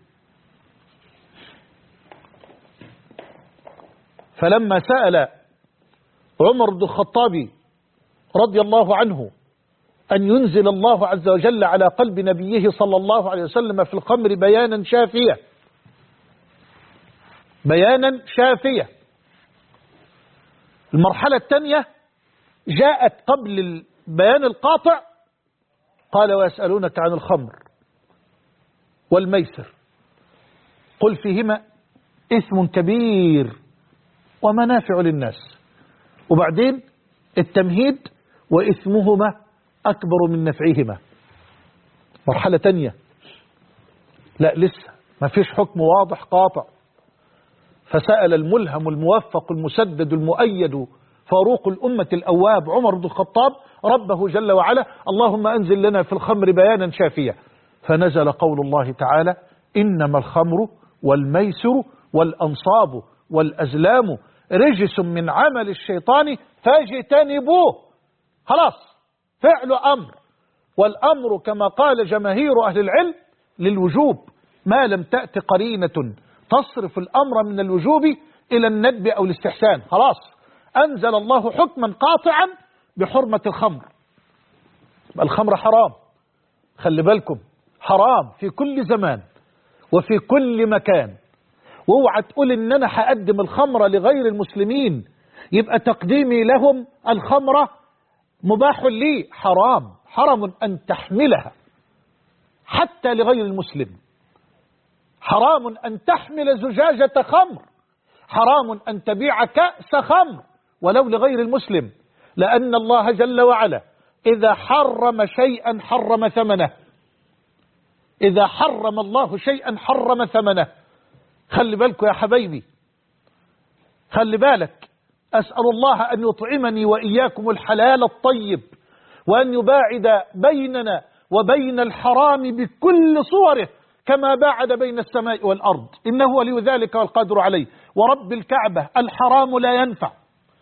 فلما سأل عمر بن الخطاب رضي الله عنه أن ينزل الله عز وجل على قلب نبيه صلى الله عليه وسلم في الخمر بيانا شافيا، بيانا شافيا. المرحلة الثانية جاءت قبل البيان القاطع، قال ويسألونك عن الخمر والميسر قل فيهما إثم كبير ومنافع للناس. وبعدين التمهيد وإثمهما أكبر من نفعهما. مرحلة تانية لا لسه ما فيش حكم واضح قاطع. فسأل الملهم الموفق المسدد المؤيد فاروق الأمة الأواب عمر بن الخطاب ربه جل وعلا اللهم أنزل لنا في الخمر بيانا شافيا. فنزل قول الله تعالى إنما الخمر والميسر والأنصاب والأزلام رجس من عمل الشيطان فاجتنبوه. خلاص فعل أمر، والأمر كما قال جماهير أهل العلم للوجوب ما لم تأت قرينة تصرف الأمر من الوجوب إلى الندب أو الاستحسان. خلاص أنزل الله حكما قاطعا بحرمة الخمر. الخمر حرام، خلي بالكم، حرام في كل زمان وفي كل مكان. واوعى تقول ان انا هقدم الخمر لغير المسلمين يبقى تقديمي لهم الخمر مباح لي. حرام، حرام ان تحملها حتى لغير المسلم، حرام ان تحمل زجاجة خمر، حرام ان تبيع كأس خمر ولو لغير المسلم، لأن الله جل وعلا إذا حرم شيئا حرم ثمنه. إذا حرم الله شيئا حرم ثمنه. خلي بالكم يا حبايبي، خلي بالك. أسأل الله أن يطعمني وإياكم الحلال الطيب، وأن يباعد بيننا وبين الحرام بكل صوره كما باعد بين السماء والأرض، إنه ولي ذلك والقادر عليه. ورب الكعبة الحرام لا ينفع،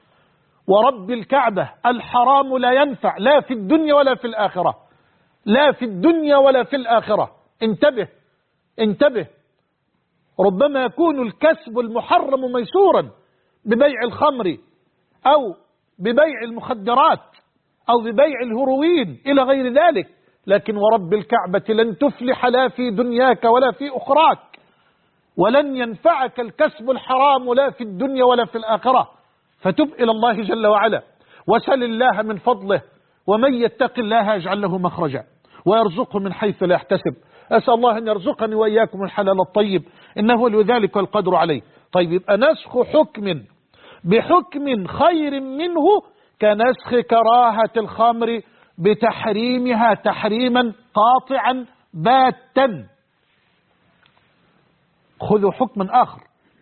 ورب الكعبة الحرام لا ينفع، لا في الدنيا ولا في الآخرة، لا في الدنيا ولا في الآخرة. انتبه انتبه. ربما يكون الكسب المحرم ميسورا ببيع الخمر أو ببيع المخدرات أو ببيع الهروين إلى غير ذلك، لكن ورب الكعبة لن تفلح لا في دنياك ولا في أخراك، ولن ينفعك الكسب الحرام لا في الدنيا ولا في الآخرة. فتب إلى الله جل وعلا وسل الله من فضله، ومن يتق الله يجعل له مخرجا ويرزقه من حيث لا يحتسب. أسأل الله أن يرزقني وإياكم الحلال الطيب، إنه ولي ذلك والقدر عليه. طيب، يبقى نسخ حكم بحكم خير منه كنسخ كراهة الخمر بتحريمها تحريما قاطعا باتا. خذوا حكما آخر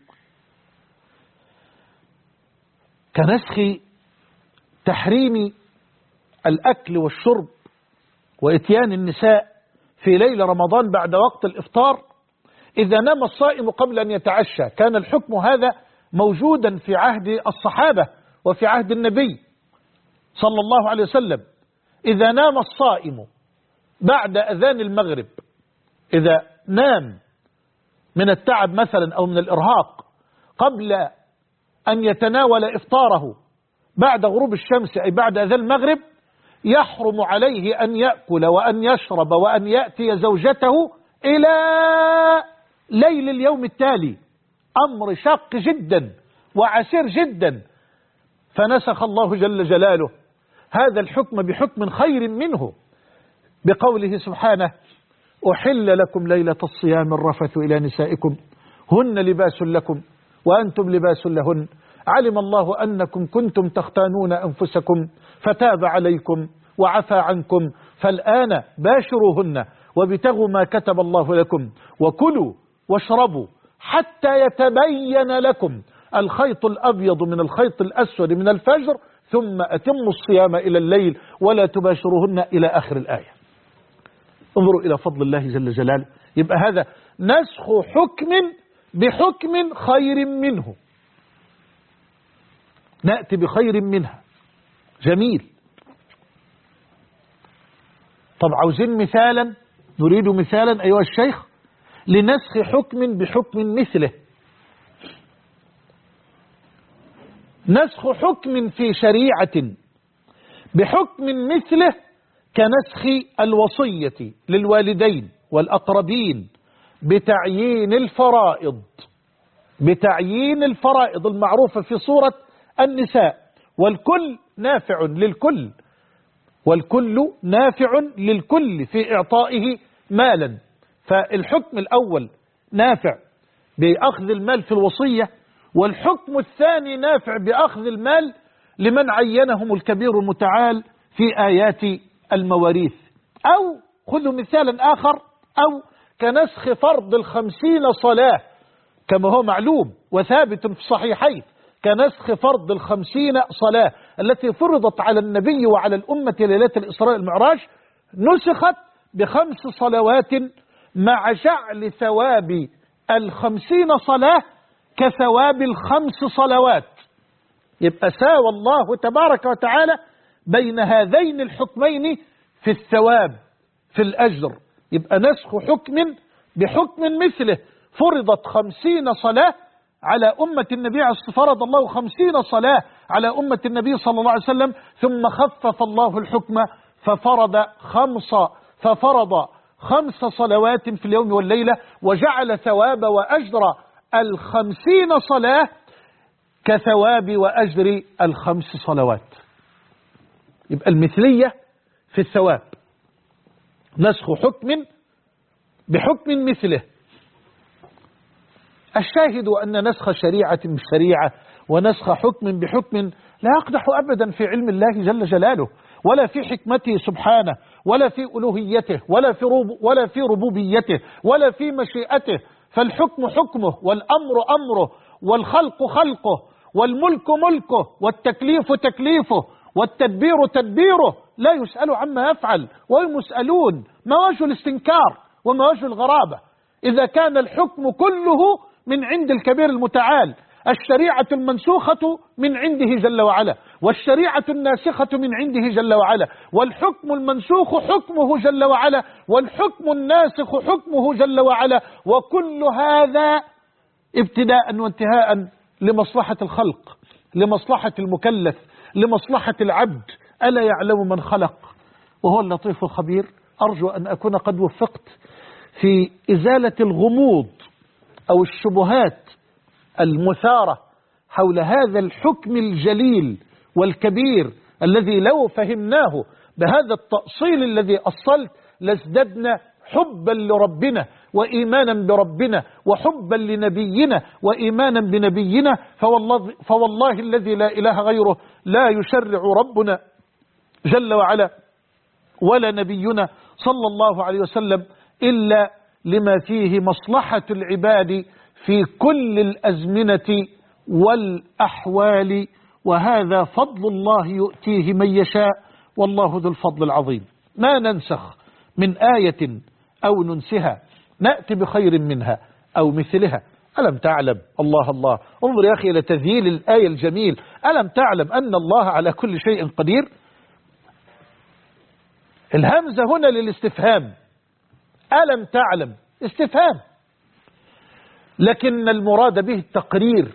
كنسخ تحريم الأكل والشرب وإتيان النساء في ليل رمضان بعد وقت الإفطار إذا نام الصائم قبل أن يتعشى. كان الحكم هذا موجودا في عهد الصحابة وفي عهد النبي صلى الله عليه وسلم. إذا نام الصائم بعد أذان المغرب، إذا نام من التعب مثلا أو من الإرهاق قبل أن يتناول إفطاره بعد غروب الشمس أي بعد أذان المغرب، يحرم عليه أن يأكل وأن يشرب وأن يأتي زوجته إلى ليل اليوم التالي. أمر شاق جدا وعسير جدا. فنسخ الله جل جلاله هذا الحكم بحكم خير منه بقوله سبحانه: أحل لكم ليلة الصيام الرفث إلى نسائكم هن لباس لكم وأنتم لباس لهن علم الله أنكم كنتم تختانون أنفسكم فتاب عليكم وعفى عنكم فالآن باشروهن وابتغوا ما كتب الله لكم وكلوا واشربوا حتى يتبين لكم الخيط الأبيض من الخيط الأسود من الفجر ثم أتموا الصيام إلى الليل ولا تباشروهن إلى آخر الآية. انظروا إلى فضل الله جل جلاله. يبقى هذا نسخ حكم بحكم خير منه، نأتي بخير منها. جميل. طب عاوزين مثالا، نريد مثالا أيها الشيخ لنسخ حكم بحكم مثله. نسخ حكم في شريعة بحكم مثله كنسخ الوصية للوالدين والأقربين بتعيين الفرائض. بتعيين الفرائض المعروفة في سورة النساء، والكل نافع للكل، والكل نافع للكل في إعطائه مالا. فالحكم الأول نافع بأخذ المال في الوصية، والحكم الثاني نافع بأخذ المال لمن عينهم الكبير المتعال في آيات المواريث. أو خذوا مثالا آخر، أو كنسخ فرض 50 صلاة كما هو معلوم وثابت في الصحيحين، كنسخ فرض 50 صلاة التي فرضت على النبي وعلى الأمة ليلة الإسراء والمعراج، نسخت ب5 صلوات مع جعل ثواب 50 صلاة كثواب 5 صلوات. يبقى ساوى الله تبارك وتعالى بين هذين الحكمين في الثواب في الأجر. يبقى نسخ حكم بحكم مثله، فرضت 50 صلاة على أمة النبي، فرض الله 50 صلاة على أمة النبي صلى الله عليه وسلم، ثم خفف الله الحكم ففرض 5 صلوات في اليوم والليلة، وجعل ثواب وأجر 50 صلاة كثواب وأجر 5 صلوات. يبقى المثلية في الثواب، نسخ حكم بحكم مثله. الشاهد أن نسخ شريعة بشريعة ونسخ حكم بحكم لا يقدح أبدا في علم الله جل جلاله، ولا في حكمته سبحانه، ولا في ألوهيته، ولا في ربوبيته، ولا في مشيئته. فالحكم حكمه، والأمر أمره، والخلق خلقه، والملك ملكه، والتكليف تكليفه، والتدبير تدبيره، لا يسأل عما يفعل وهم يسألون. ما وجه الاستنكار وما وجه الغرابة إذا كان الحكم كله من عند الكبير المتعال؟ الشريعة المنسوخة من عنده جل وعلا، والشريعة الناسخة من عنده جل وعلا، والحكم المنسوخ حكمه جل وعلا، والحكم الناسخ حكمه جل وعلا، وكل هذا ابتداء وانتهاء لمصلحة الخلق، لمصلحة المكلف، لمصلحة العبد. ألا يعلم من خلق وهو اللطيف الخبير؟ أرجو أن أكون قد وفقت في إزالة الغموض أو الشبهات المثارة حول هذا الحكم الجليل والكبير، الذي لو فهمناه بهذا التأصيل الذي أصلت لازددنا حبا لربنا وإيمانا بربنا، وحبا لنبينا وإيمانا بنبينا. فوالله الذي لا إله غيره لا يشرع ربنا جل وعلا ولا نبينا صلى الله عليه وسلم إلا لما فيه مصلحة العباد في كل الأزمنة والأحوال، وهذا فضل الله يؤتيه من يشاء، والله ذو الفضل العظيم. ما ننسخ من آية أو ننسها نأتي بخير منها أو مثلها. ألم تعلم؟ الله الله، انظر يا أخي إلى تذييل الآية الجميل. ألم تعلم أن الله على كل شيء قدير؟ الهمزة هنا للاستفهام، ألم تعلم استفهام، لكن المراد به التقرير،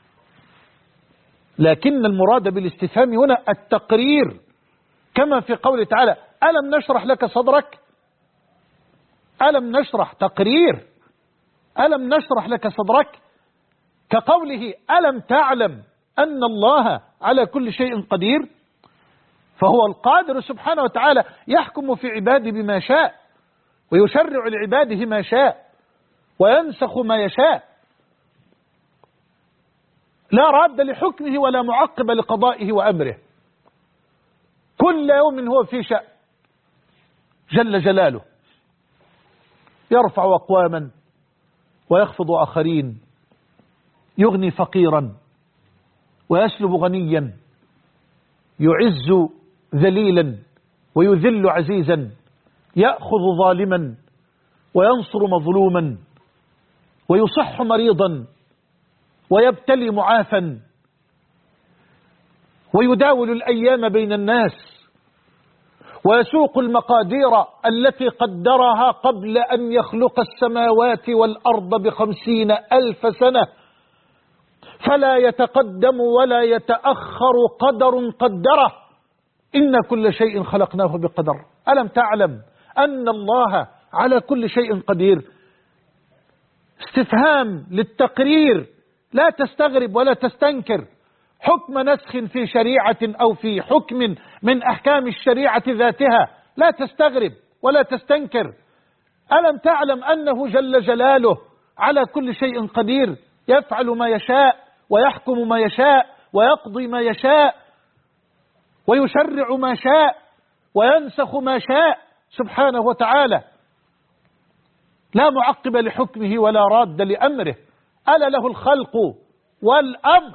لكن المراد بالاستفهام هنا التقرير، كما في قوله تعالى ألم نشرح لك صدرك. ألم نشرح تقرير، ألم نشرح لك صدرك، كقوله ألم تعلم أن الله على كل شيء قدير. فهو القادر سبحانه وتعالى يحكم في عباده بما شاء، ويشرع لعباده ما شاء، وينسخ ما يشاء، لا راد لحكمه ولا معقب لقضائه وأمره. كل يوم هو في شأن جل جلاله، يرفع أقواما ويخفض آخرين، يغني فقيرا ويسلب غنيا، يعز ذليلا ويذل عزيزا، يأخذ ظالما وينصر مظلوما، ويصح مريضا ويبتلي معافا، ويداول الأيام بين الناس، ويسوق المقادير التي قدرها قبل أن يخلق السماوات والأرض ب50,000 سنة، فلا يتقدم ولا يتأخر قدر قدره. إن كل شيء خلقناه بقدر. ألم تعلم أن الله على كل شيء قدير؟ استفهام للتقرير لا تستغرب ولا تستنكر حكم نسخ في شريعة أو في حكم من أحكام الشريعة ذاتها، لا تستغرب ولا تستنكر. ألم تعلم أنه جل جلاله على كل شيء قدير، يفعل ما يشاء ويحكم ما يشاء ويقضي ما يشاء ويشرع ما شاء وينسخ ما شاء سبحانه وتعالى، لا معقب لحكمه ولا راد لأمره. ألا له الخلق والأمر،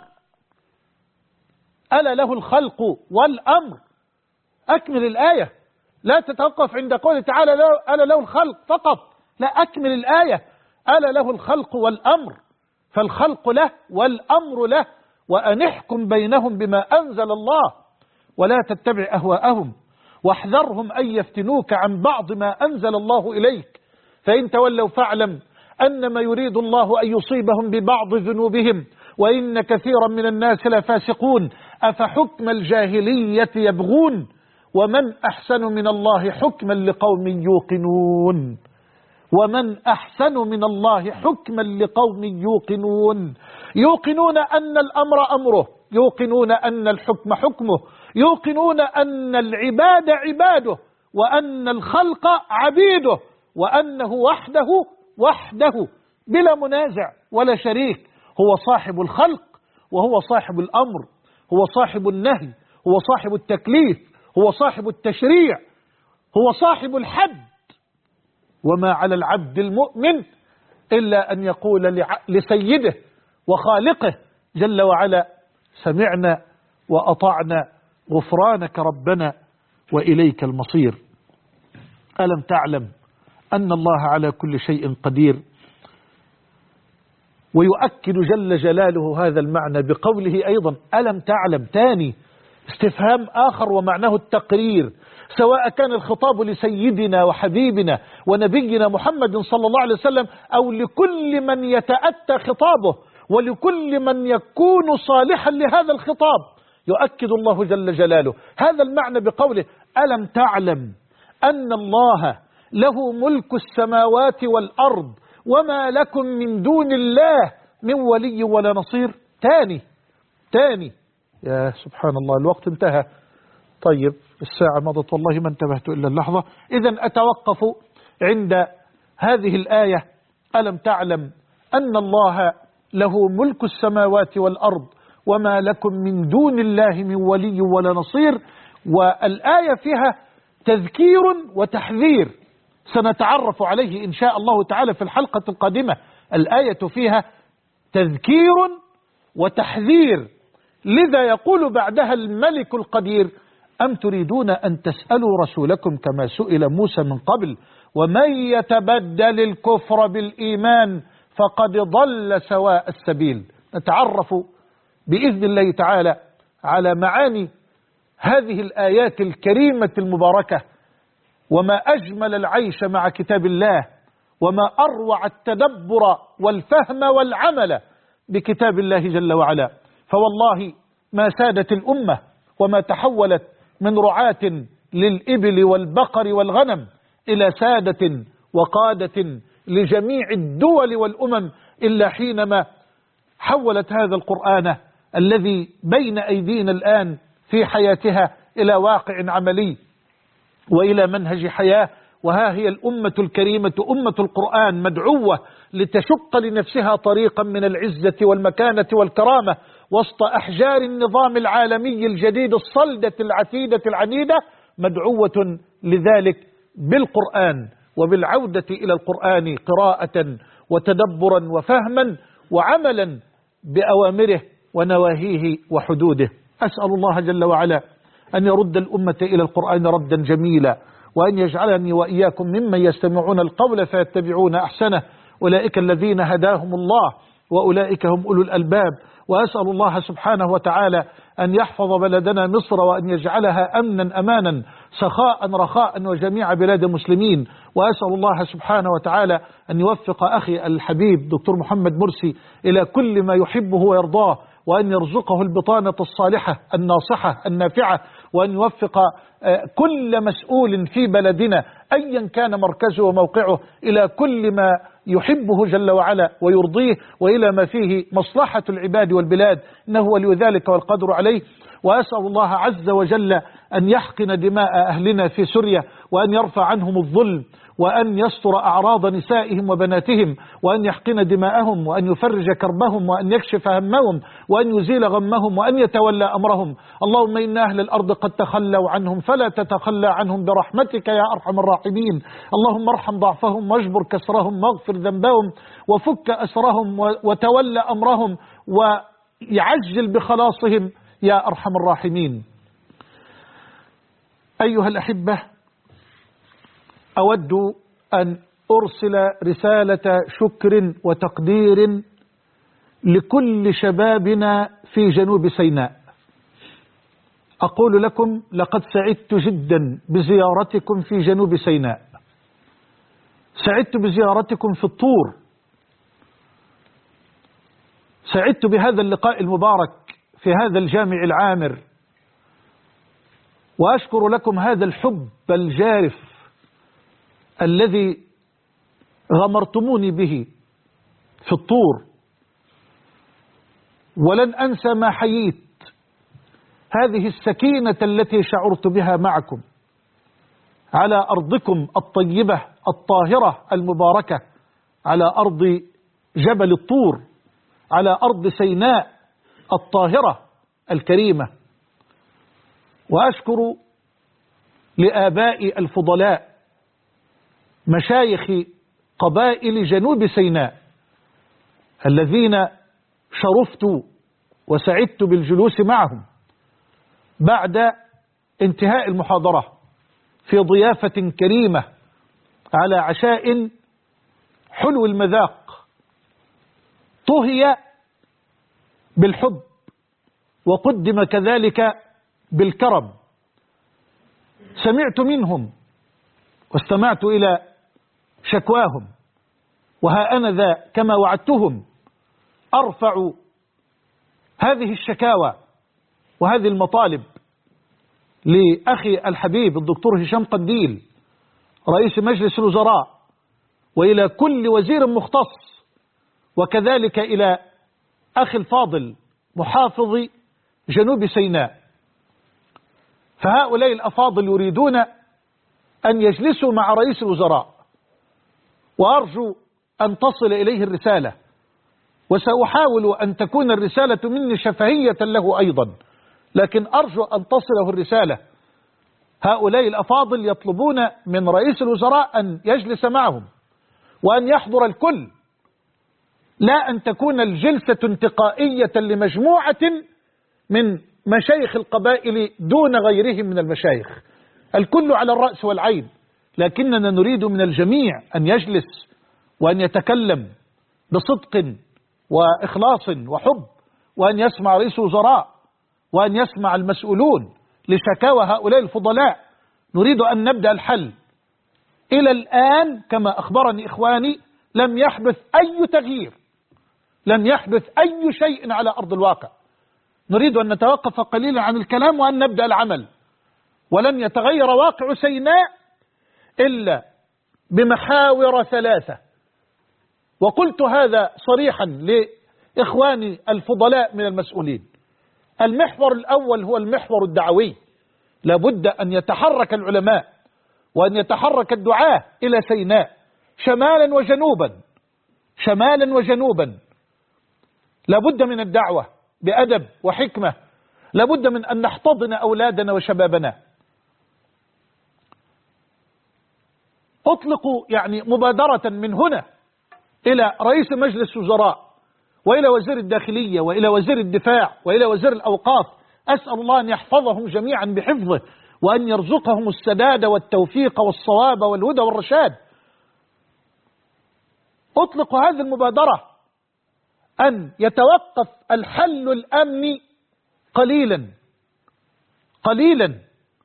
ألا له الخلق والأمر. أكمل الآية، لا تتوقف عند قوله تعالى ألا له الخلق فقط، لا، أكمل الآية. ألا له الخلق والأمر، فالخلق له والأمر له، وأن احكم بينهم بما أنزل الله ولا تتبع أهواءهم واحذرهم أن يفتنوك عن بعض ما أنزل الله إليك، فإن تولوا فاعلم أنما يريد الله أن يصيبهم ببعض ذنوبهم وإن كثيرا من الناس لفاسقون أفحكم الجاهلية يبغون ومن أحسن من الله حكما لقوم يوقنون. ومن أحسن من الله حكما لقوم يوقنون، يوقنون أن الأمر أمره، يوقنون أن الحكم حكمه، يوقنون أن العباد عباده، وأن الخلق عبيده، وأنه وحده بلا منازع ولا شريك. هو صاحب الخلق وهو صاحب الأمر، هو صاحب النهي، هو صاحب التكليف، هو صاحب التشريع، هو صاحب الحد. وما على العبد المؤمن إلا أن يقول لسيده وخالقه جل وعلا سمعنا وأطعنا غفرانك ربنا وإليك المصير. ألم تعلم أن الله على كل شيء قدير؟ ويؤكد جل جلاله هذا المعنى بقوله أيضا ألم تعلم، تاني استفهام آخر ومعناه التقرير، سواء كان الخطاب لسيدنا وحبيبنا ونبينا محمد صلى الله عليه وسلم أو لكل من يتأتى خطابه ولكل من يكون صالحا لهذا الخطاب. يؤكد الله جل جلاله هذا المعنى بقوله ألم تعلم أن الله له ملك السماوات والأرض وما لكم من دون الله من ولي ولا نصير. تاني يا سبحان الله، الوقت انتهى. طيب الساعة مضت والله ما انتبهت إلا اللحظة. إذن أتوقف عند هذه الآية ألم تعلم أن الله له ملك السماوات والأرض وما لكم من دون الله من ولي ولا نصير. والآية فيها تذكير وتحذير سنتعرف عليه إن شاء الله تعالى في الحلقة القادمة. الآية فيها تذكير وتحذير، لذا يقول بعدها الملك القدير أم تريدون أن تسألوا رسولكم كما سئل موسى من قبل ومن يتبدل الكفر بالإيمان فقد ضل سواء السبيل. نتعرف بإذن الله تعالى على معاني هذه الآيات الكريمة المباركة، وما أجمل العيش مع كتاب الله، وما أروع التدبر والفهم والعمل بكتاب الله جل وعلا. فوالله ما سادت الأمة وما تحولت من رعاة للإبل والبقر والغنم إلى سادة وقادة لجميع الدول والأمم إلا حينما حولت هذا القرآن الذي بين أيدينا الآن في حياتها إلى واقع عملي وإلى منهج حياة. وها هي الأمة الكريمة أمة القرآن مدعوة لتشق لنفسها طريقا من العزة والمكانة والكرامة وسط أحجار النظام العالمي الجديد الصلدة العتيدة العنيدة، مدعوة لذلك بالقرآن وبالعودة إلى القرآن قراءة وتدبرا وفهما وعملا بأوامره ونواهيه وحدوده. أسأل الله جل وعلا أن يرد الأمة إلى القرآن ردا جميلا، وأن يجعلني وإياكم ممن يستمعون القول فيتبعون أحسنه، أولئك الذين هداهم الله وأولئك هم أولو الألباب. وأسأل الله سبحانه وتعالى أن يحفظ بلدنا مصر وأن يجعلها أمنا أمانا سخاء رخاء وجميع بلاد المسلمين. وأسأل الله سبحانه وتعالى أن يوفق أخي الحبيب دكتور محمد مرسي إلى كل ما يحبه ويرضاه، وأن يرزقه البطانة الصالحة الناصحة النافعة، وأن يوفق كل مسؤول في بلدنا أيا كان مركزه وموقعه إلى كل ما يحبه جل وعلا ويرضيه، وإلى ما فيه مصلحة العباد والبلاد، إنه ولي ذلك والقدر عليه. وأسأل الله عز وجل أن يحقن دماء أهلنا في سوريا، وأن يرفع عنهم الظلم، وأن يستر أعراض نسائهم وبناتهم، وأن يحقن دماءهم، وأن يفرج كربهم، وأن يكشف همهم، وأن يزيل غمهم، وأن يتولى أمرهم. اللهم إن أهل الأرض قد تخلوا عنهم فلا تتخلى عنهم برحمتك يا أرحم الراحمين. اللهم ارحم ضعفهم واجبر كسرهم واغفر ذنبهم وفك أسرهم وتولى أمرهم ويعجل بخلاصهم يا أرحم الراحمين. أيها الأحبة، أود أن أرسل رسالة شكر وتقدير لكل شبابنا في جنوب سيناء. أقول لكم لقد سعدت جدا بزيارتكم في جنوب سيناء، سعدت بزيارتكم في الطور، سعدت بهذا اللقاء المبارك في هذا الجامع العامر، وأشكر لكم هذا الحب الجارف الذي غمرتموني به في الطور. ولن أنسى ما حييت هذه السكينة التي شعرت بها معكم على أرضكم الطيبة الطاهرة المباركة، على أرض جبل الطور، على أرض سيناء الطاهرة الكريمة. وأشكر لآباء الفضلاء مشايخ قبائل جنوب سيناء الذين شرفت وسعدت بالجلوس معهم بعد انتهاء المحاضرة في ضيافة كريمة على عشاء حلو المذاق، طهي بالحب وقدم كذلك بالكرم. سمعت منهم واستمعت إلى شكواهم، وها أنا ذا كما وعدتهم أرفع هذه الشكاوى وهذه المطالب لأخي الحبيب الدكتور هشام قنديل رئيس مجلس الوزراء، وإلى كل وزير مختص، وكذلك إلى أخي الفاضل محافظ جنوب سيناء. فهؤلاء الأفاضل يريدون أن يجلسوا مع رئيس الوزراء، وأرجو أن تصل إليه الرسالة، وسأحاول أن تكون الرسالة مني شفهية له أيضا، لكن أرجو أن تصله الرسالة. هؤلاء الأفاضل يطلبون من رئيس الوزراء أن يجلس معهم وأن يحضر الكل، لا أن تكون الجلسة انتقائية لمجموعة من مشايخ القبائل دون غيرهم من المشايخ. الكل على الرأس والعين، لكننا نريد من الجميع أن يجلس وأن يتكلم بصدق وإخلاص وحب، وأن يسمع رئيس الوزراء وأن يسمع المسؤولون لشكاوى هؤلاء الفضلاء. نريد أن نبدأ الحل. إلى الآن كما أخبرني إخواني لم يحدث أي تغيير، لم يحدث أي شيء على أرض الواقع. نريد أن نتوقف قليلا عن الكلام وأن نبدأ العمل. ولن يتغير واقع سيناء إلا بمحاور ثلاثة، وقلت هذا صريحا لإخواني الفضلاء من المسؤولين. المحور الأول هو المحور الدعوي، لابد أن يتحرك العلماء وأن يتحرك الدعاة إلى سيناء شمالا وجنوبا، شمالا وجنوبا. لابد من الدعوة بأدب وحكمة، لابد من أن نحتضن أولادنا وشبابنا. أطلقوا مبادرة من هنا إلى رئيس مجلس الوزراء وإلى وزير الداخلية وإلى وزير الدفاع وإلى وزير الأوقاف. أسأل الله أن يحفظهم جميعا بحفظه، وأن يرزقهم السداد والتوفيق والصواب والهدى والرشاد. أطلق هذه المبادرة أن يتوقف الحل الأمني قليلا قليلا،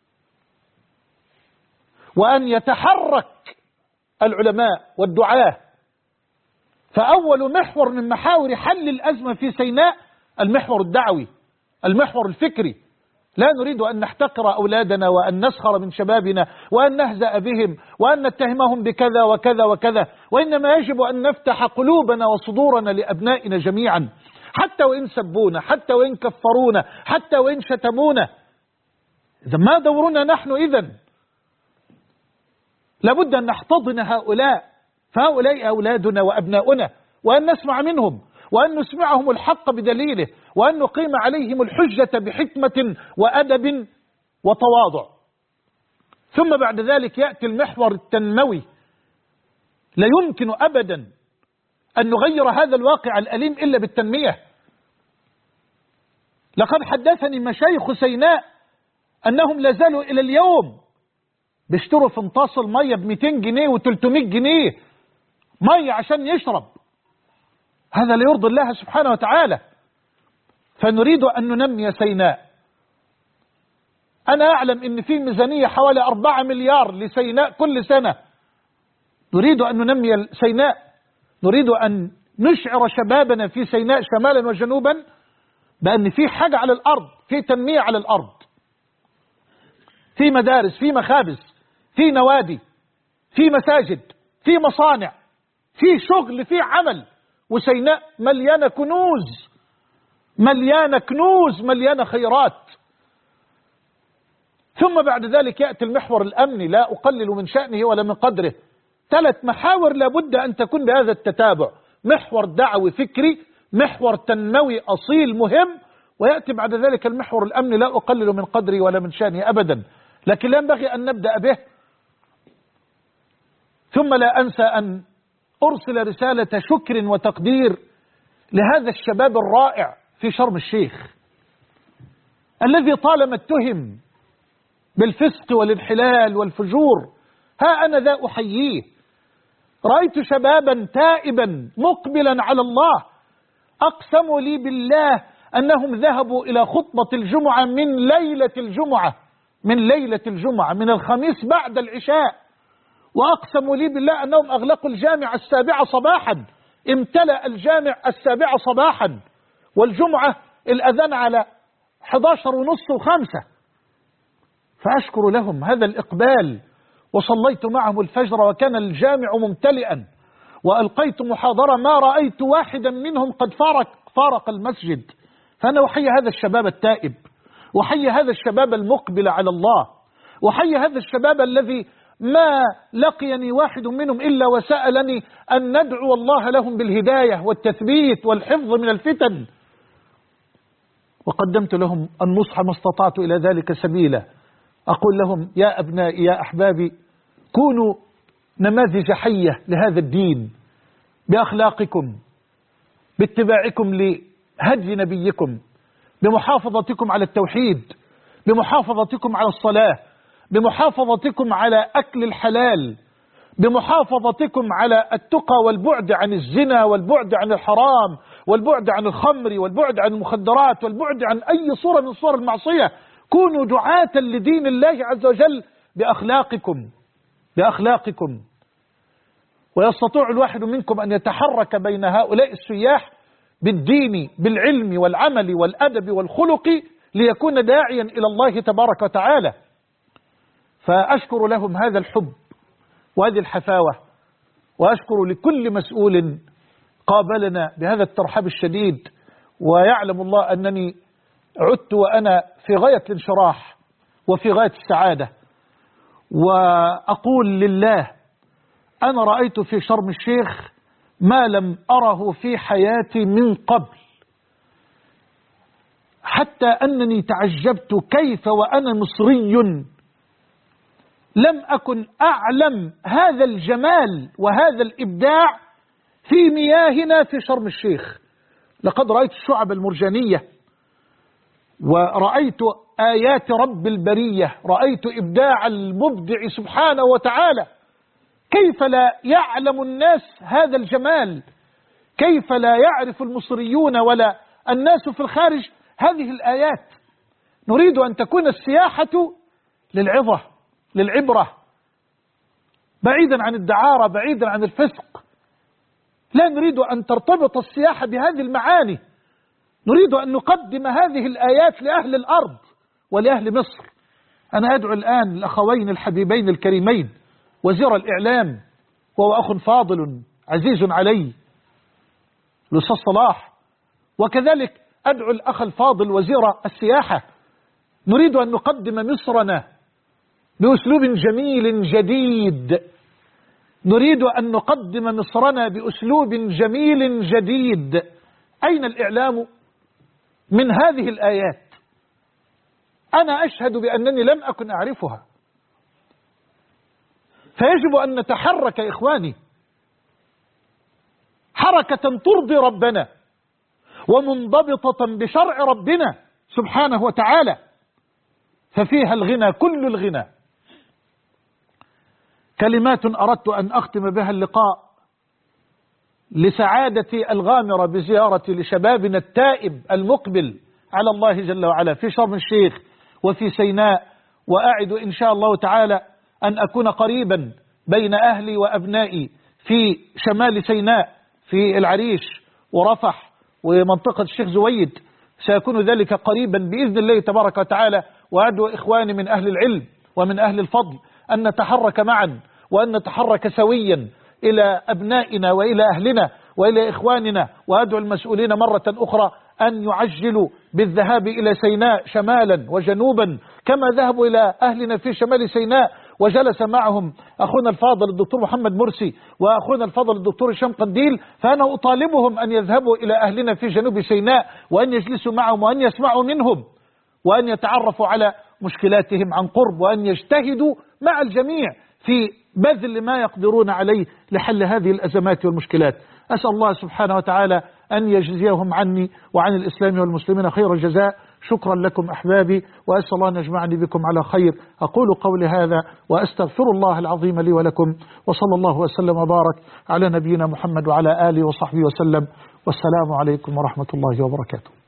وأن يتحرك العلماء والدعاة. فأول محور من محاور حل الأزمة في سيناء المحور الدعوي، المحور الفكري. لا نريد أن نحتقر أولادنا وأن نسخر من شبابنا وأن نهزأ بهم وأن نتهمهم بكذا وكذا وكذا، وإنما يجب أن نفتح قلوبنا وصدورنا لأبنائنا جميعا، حتى وإن سبونا، حتى وإن كفرونا، حتى وإن شتمونا. إذا ما دورنا نحن إذن؟ لابد أن نحتضن هؤلاء، فهؤلاء أولادنا وأبناؤنا، وأن نسمع منهم وأن نسمعهم الحق بدليله، وأن نقيم عليهم الحجة بحكمة وأدب وتواضع. ثم بعد ذلك يأتي المحور التنموي. لا يمكن أبدا أن نغير هذا الواقع الأليم إلا بالتنمية. لقد حدثني مشايخ سيناء أنهم لازالوا إلى اليوم بيشتروا في امتص المية ب200 جنيه و300 جنيه مية عشان يشرب. هذا لا يرضي الله سبحانه وتعالى. فنريد أن ننمي سيناء. أنا أعلم أن في ميزانية حوالي 4 مليار لسيناء كل سنة. نريد أن ننمي سيناء، نريد أن نشعر شبابنا في سيناء شمالا وجنوبا بأن في حاجة على الأرض، في تنمية على الأرض، في مدارس، في مخابز، في نوادي، في مساجد، في مصانع، في شغل، في عمل. وسيناء مليانة كنوز، مليانة كنوز، مليانة خيرات. ثم بعد ذلك يأتي المحور الأمني، لا أقلل من شأنه ولا من قدره. 3 محاور لابد أن تكون بهذا التتابع: محور دعوي فكري، محور تنموي أصيل مهم، ويأتي بعد ذلك المحور الأمني لا أقلل من قدره ولا من شأنه أبدا، لكن لا ينبغي أن نبدأ به. ثم لا أنسى أن أرسل رسالة شكر وتقدير لهذا الشباب الرائع في شرم الشيخ الذي طالما اتهم بالفسق والانحلال والفجور، ها أنا ذا أحييه. رأيت شبابا تائبا مقبلا على الله، أقسموا لي بالله أنهم ذهبوا إلى خطبة الجمعة من ليلة الجمعة من الخميس بعد العشاء، وأقسموا لي بالله أنهم أغلقوا الجامع 7 صباحا، امتلأ الجامع 7 صباحا، والجمعة الأذان على 11:30 و5. فأشكر لهم هذا الإقبال، وصليت معهم الفجر وكان الجامع ممتلئا، وألقيت محاضرة ما رأيت واحدا منهم قد فارق المسجد. فأنا أحيي هذا الشباب التائب، وحيي هذا الشباب المقبل على الله، وحيي هذا الشباب الذي ما لقيني واحد منهم إلا وسألني أن ندعو الله لهم بالهداية والتثبيت والحفظ من الفتن، وقدمت لهم النصح ما استطعت إلى ذلك سبيلا. أقول لهم: يا أبنائي، يا أحبابي، كونوا نماذج حية لهذا الدين بأخلاقكم، باتباعكم لهدي نبيكم، بمحافظتكم على التوحيد، بمحافظتكم على الصلاة، بمحافظتكم على أكل الحلال، بمحافظتكم على التقى والبعد عن الزنا والبعد عن الحرام والبعد عن الخمر والبعد عن المخدرات والبعد عن أي صورة من صور المعصية. كونوا دعاة لدين الله عز وجل بأخلاقكم. ويستطيع الواحد منكم أن يتحرك بين هؤلاء السياح بالدين بالعلم والعمل والأدب والخلق ليكون داعيا إلى الله تبارك وتعالى. فأشكر لهم هذا الحب وهذه الحفاوة، وأشكر لكل مسؤول قابلنا بهذا الترحاب الشديد. ويعلم الله أنني عدت وأنا في غاية الانشراح وفي غاية السعادة، وأقول لله: أنا رأيت في شرم الشيخ ما لم أره في حياتي من قبل، حتى أنني تعجبت كيف وأنا مصري لم أكن أعلم هذا الجمال وهذا الإبداع في مياهنا في شرم الشيخ. لقد رأيت الشعب المرجانية، ورأيت آيات رب البرية، رأيت إبداع المبدع سبحانه وتعالى. كيف لا يعلم الناس هذا الجمال؟ كيف لا يعرف المصريون ولا الناس في الخارج هذه الآيات؟ نريد أن تكون السياحة للعظة، للعبرة، بعيدا عن الدعارة، بعيدا عن الفسق. لا نريد أن ترتبط السياحة بهذه المعاني، نريد أن نقدم هذه الآيات لأهل الأرض ولأهل مصر. أنا أدعو الآن الأخوين الحبيبين الكريمين وزير الإعلام وهو أخ فاضل عزيز علي الأستاذ صلاح، وكذلك أدعو الأخ الفاضل وزير السياحة. نريد أن نقدم مصرنا بأسلوب جميل جديد، نريد أن نقدم مصرنا بأسلوب جميل جديد. أين الإعلام من هذه الآيات؟ أنا أشهد بأنني لم أكن أعرفها، فيجب أن نتحرك يا إخواني حركة ترضي ربنا ومنضبطة بشرع ربنا سبحانه وتعالى، ففيها الغنى كل الغنى. كلمات أردت أن أختم بها اللقاء لسعادتي الغامرة بزيارتي لشبابنا التائب المقبل على الله جل وعلا في شرم الشيخ وفي سيناء، وأعد إن شاء الله تعالى أن أكون قريبا بين أهلي وأبنائي في شمال سيناء في العريش ورفح ومنطقة الشيخ زويد، سيكون ذلك قريبا بإذن الله تبارك وتعالى. وأدعو إخواني من أهل العلم ومن أهل الفضل أن نتحرك معا وأن نتحرك سويا إلى أبنائنا وإلى أهلنا وإلى إخواننا. وأدعو المسؤولين مرة أخرى أن يعجلوا بالذهاب إلى سيناء شمالا وجنوبا كما ذهبوا إلى أهلنا في شمال سيناء وجلس معهم أخونا الفاضل الدكتور محمد مرسي وأخونا الفاضل الدكتور هشام قنديل. فأنا أطالبهم أن يذهبوا إلى أهلنا في جنوب سيناء وأن يجلسوا معهم وأن يسمعوا منهم وأن يتعرفوا على مشكلاتهم عن قرب وأن يجتهدوا مع الجميع في بذل ما يقدرون عليه لحل هذه الأزمات والمشكلات. أسأل الله سبحانه وتعالى أن يجزيهم عني وعن الإسلام والمسلمين خير الجزاء. شكرا لكم أحبابي، وأسأل الله أن يجمعني بكم على خير. أقول قولي هذا وأستغفر الله العظيم لي ولكم، وصلى الله وسلم وبارك على نبينا محمد وعلى آله وصحبه وسلم، والسلام عليكم ورحمة الله وبركاته.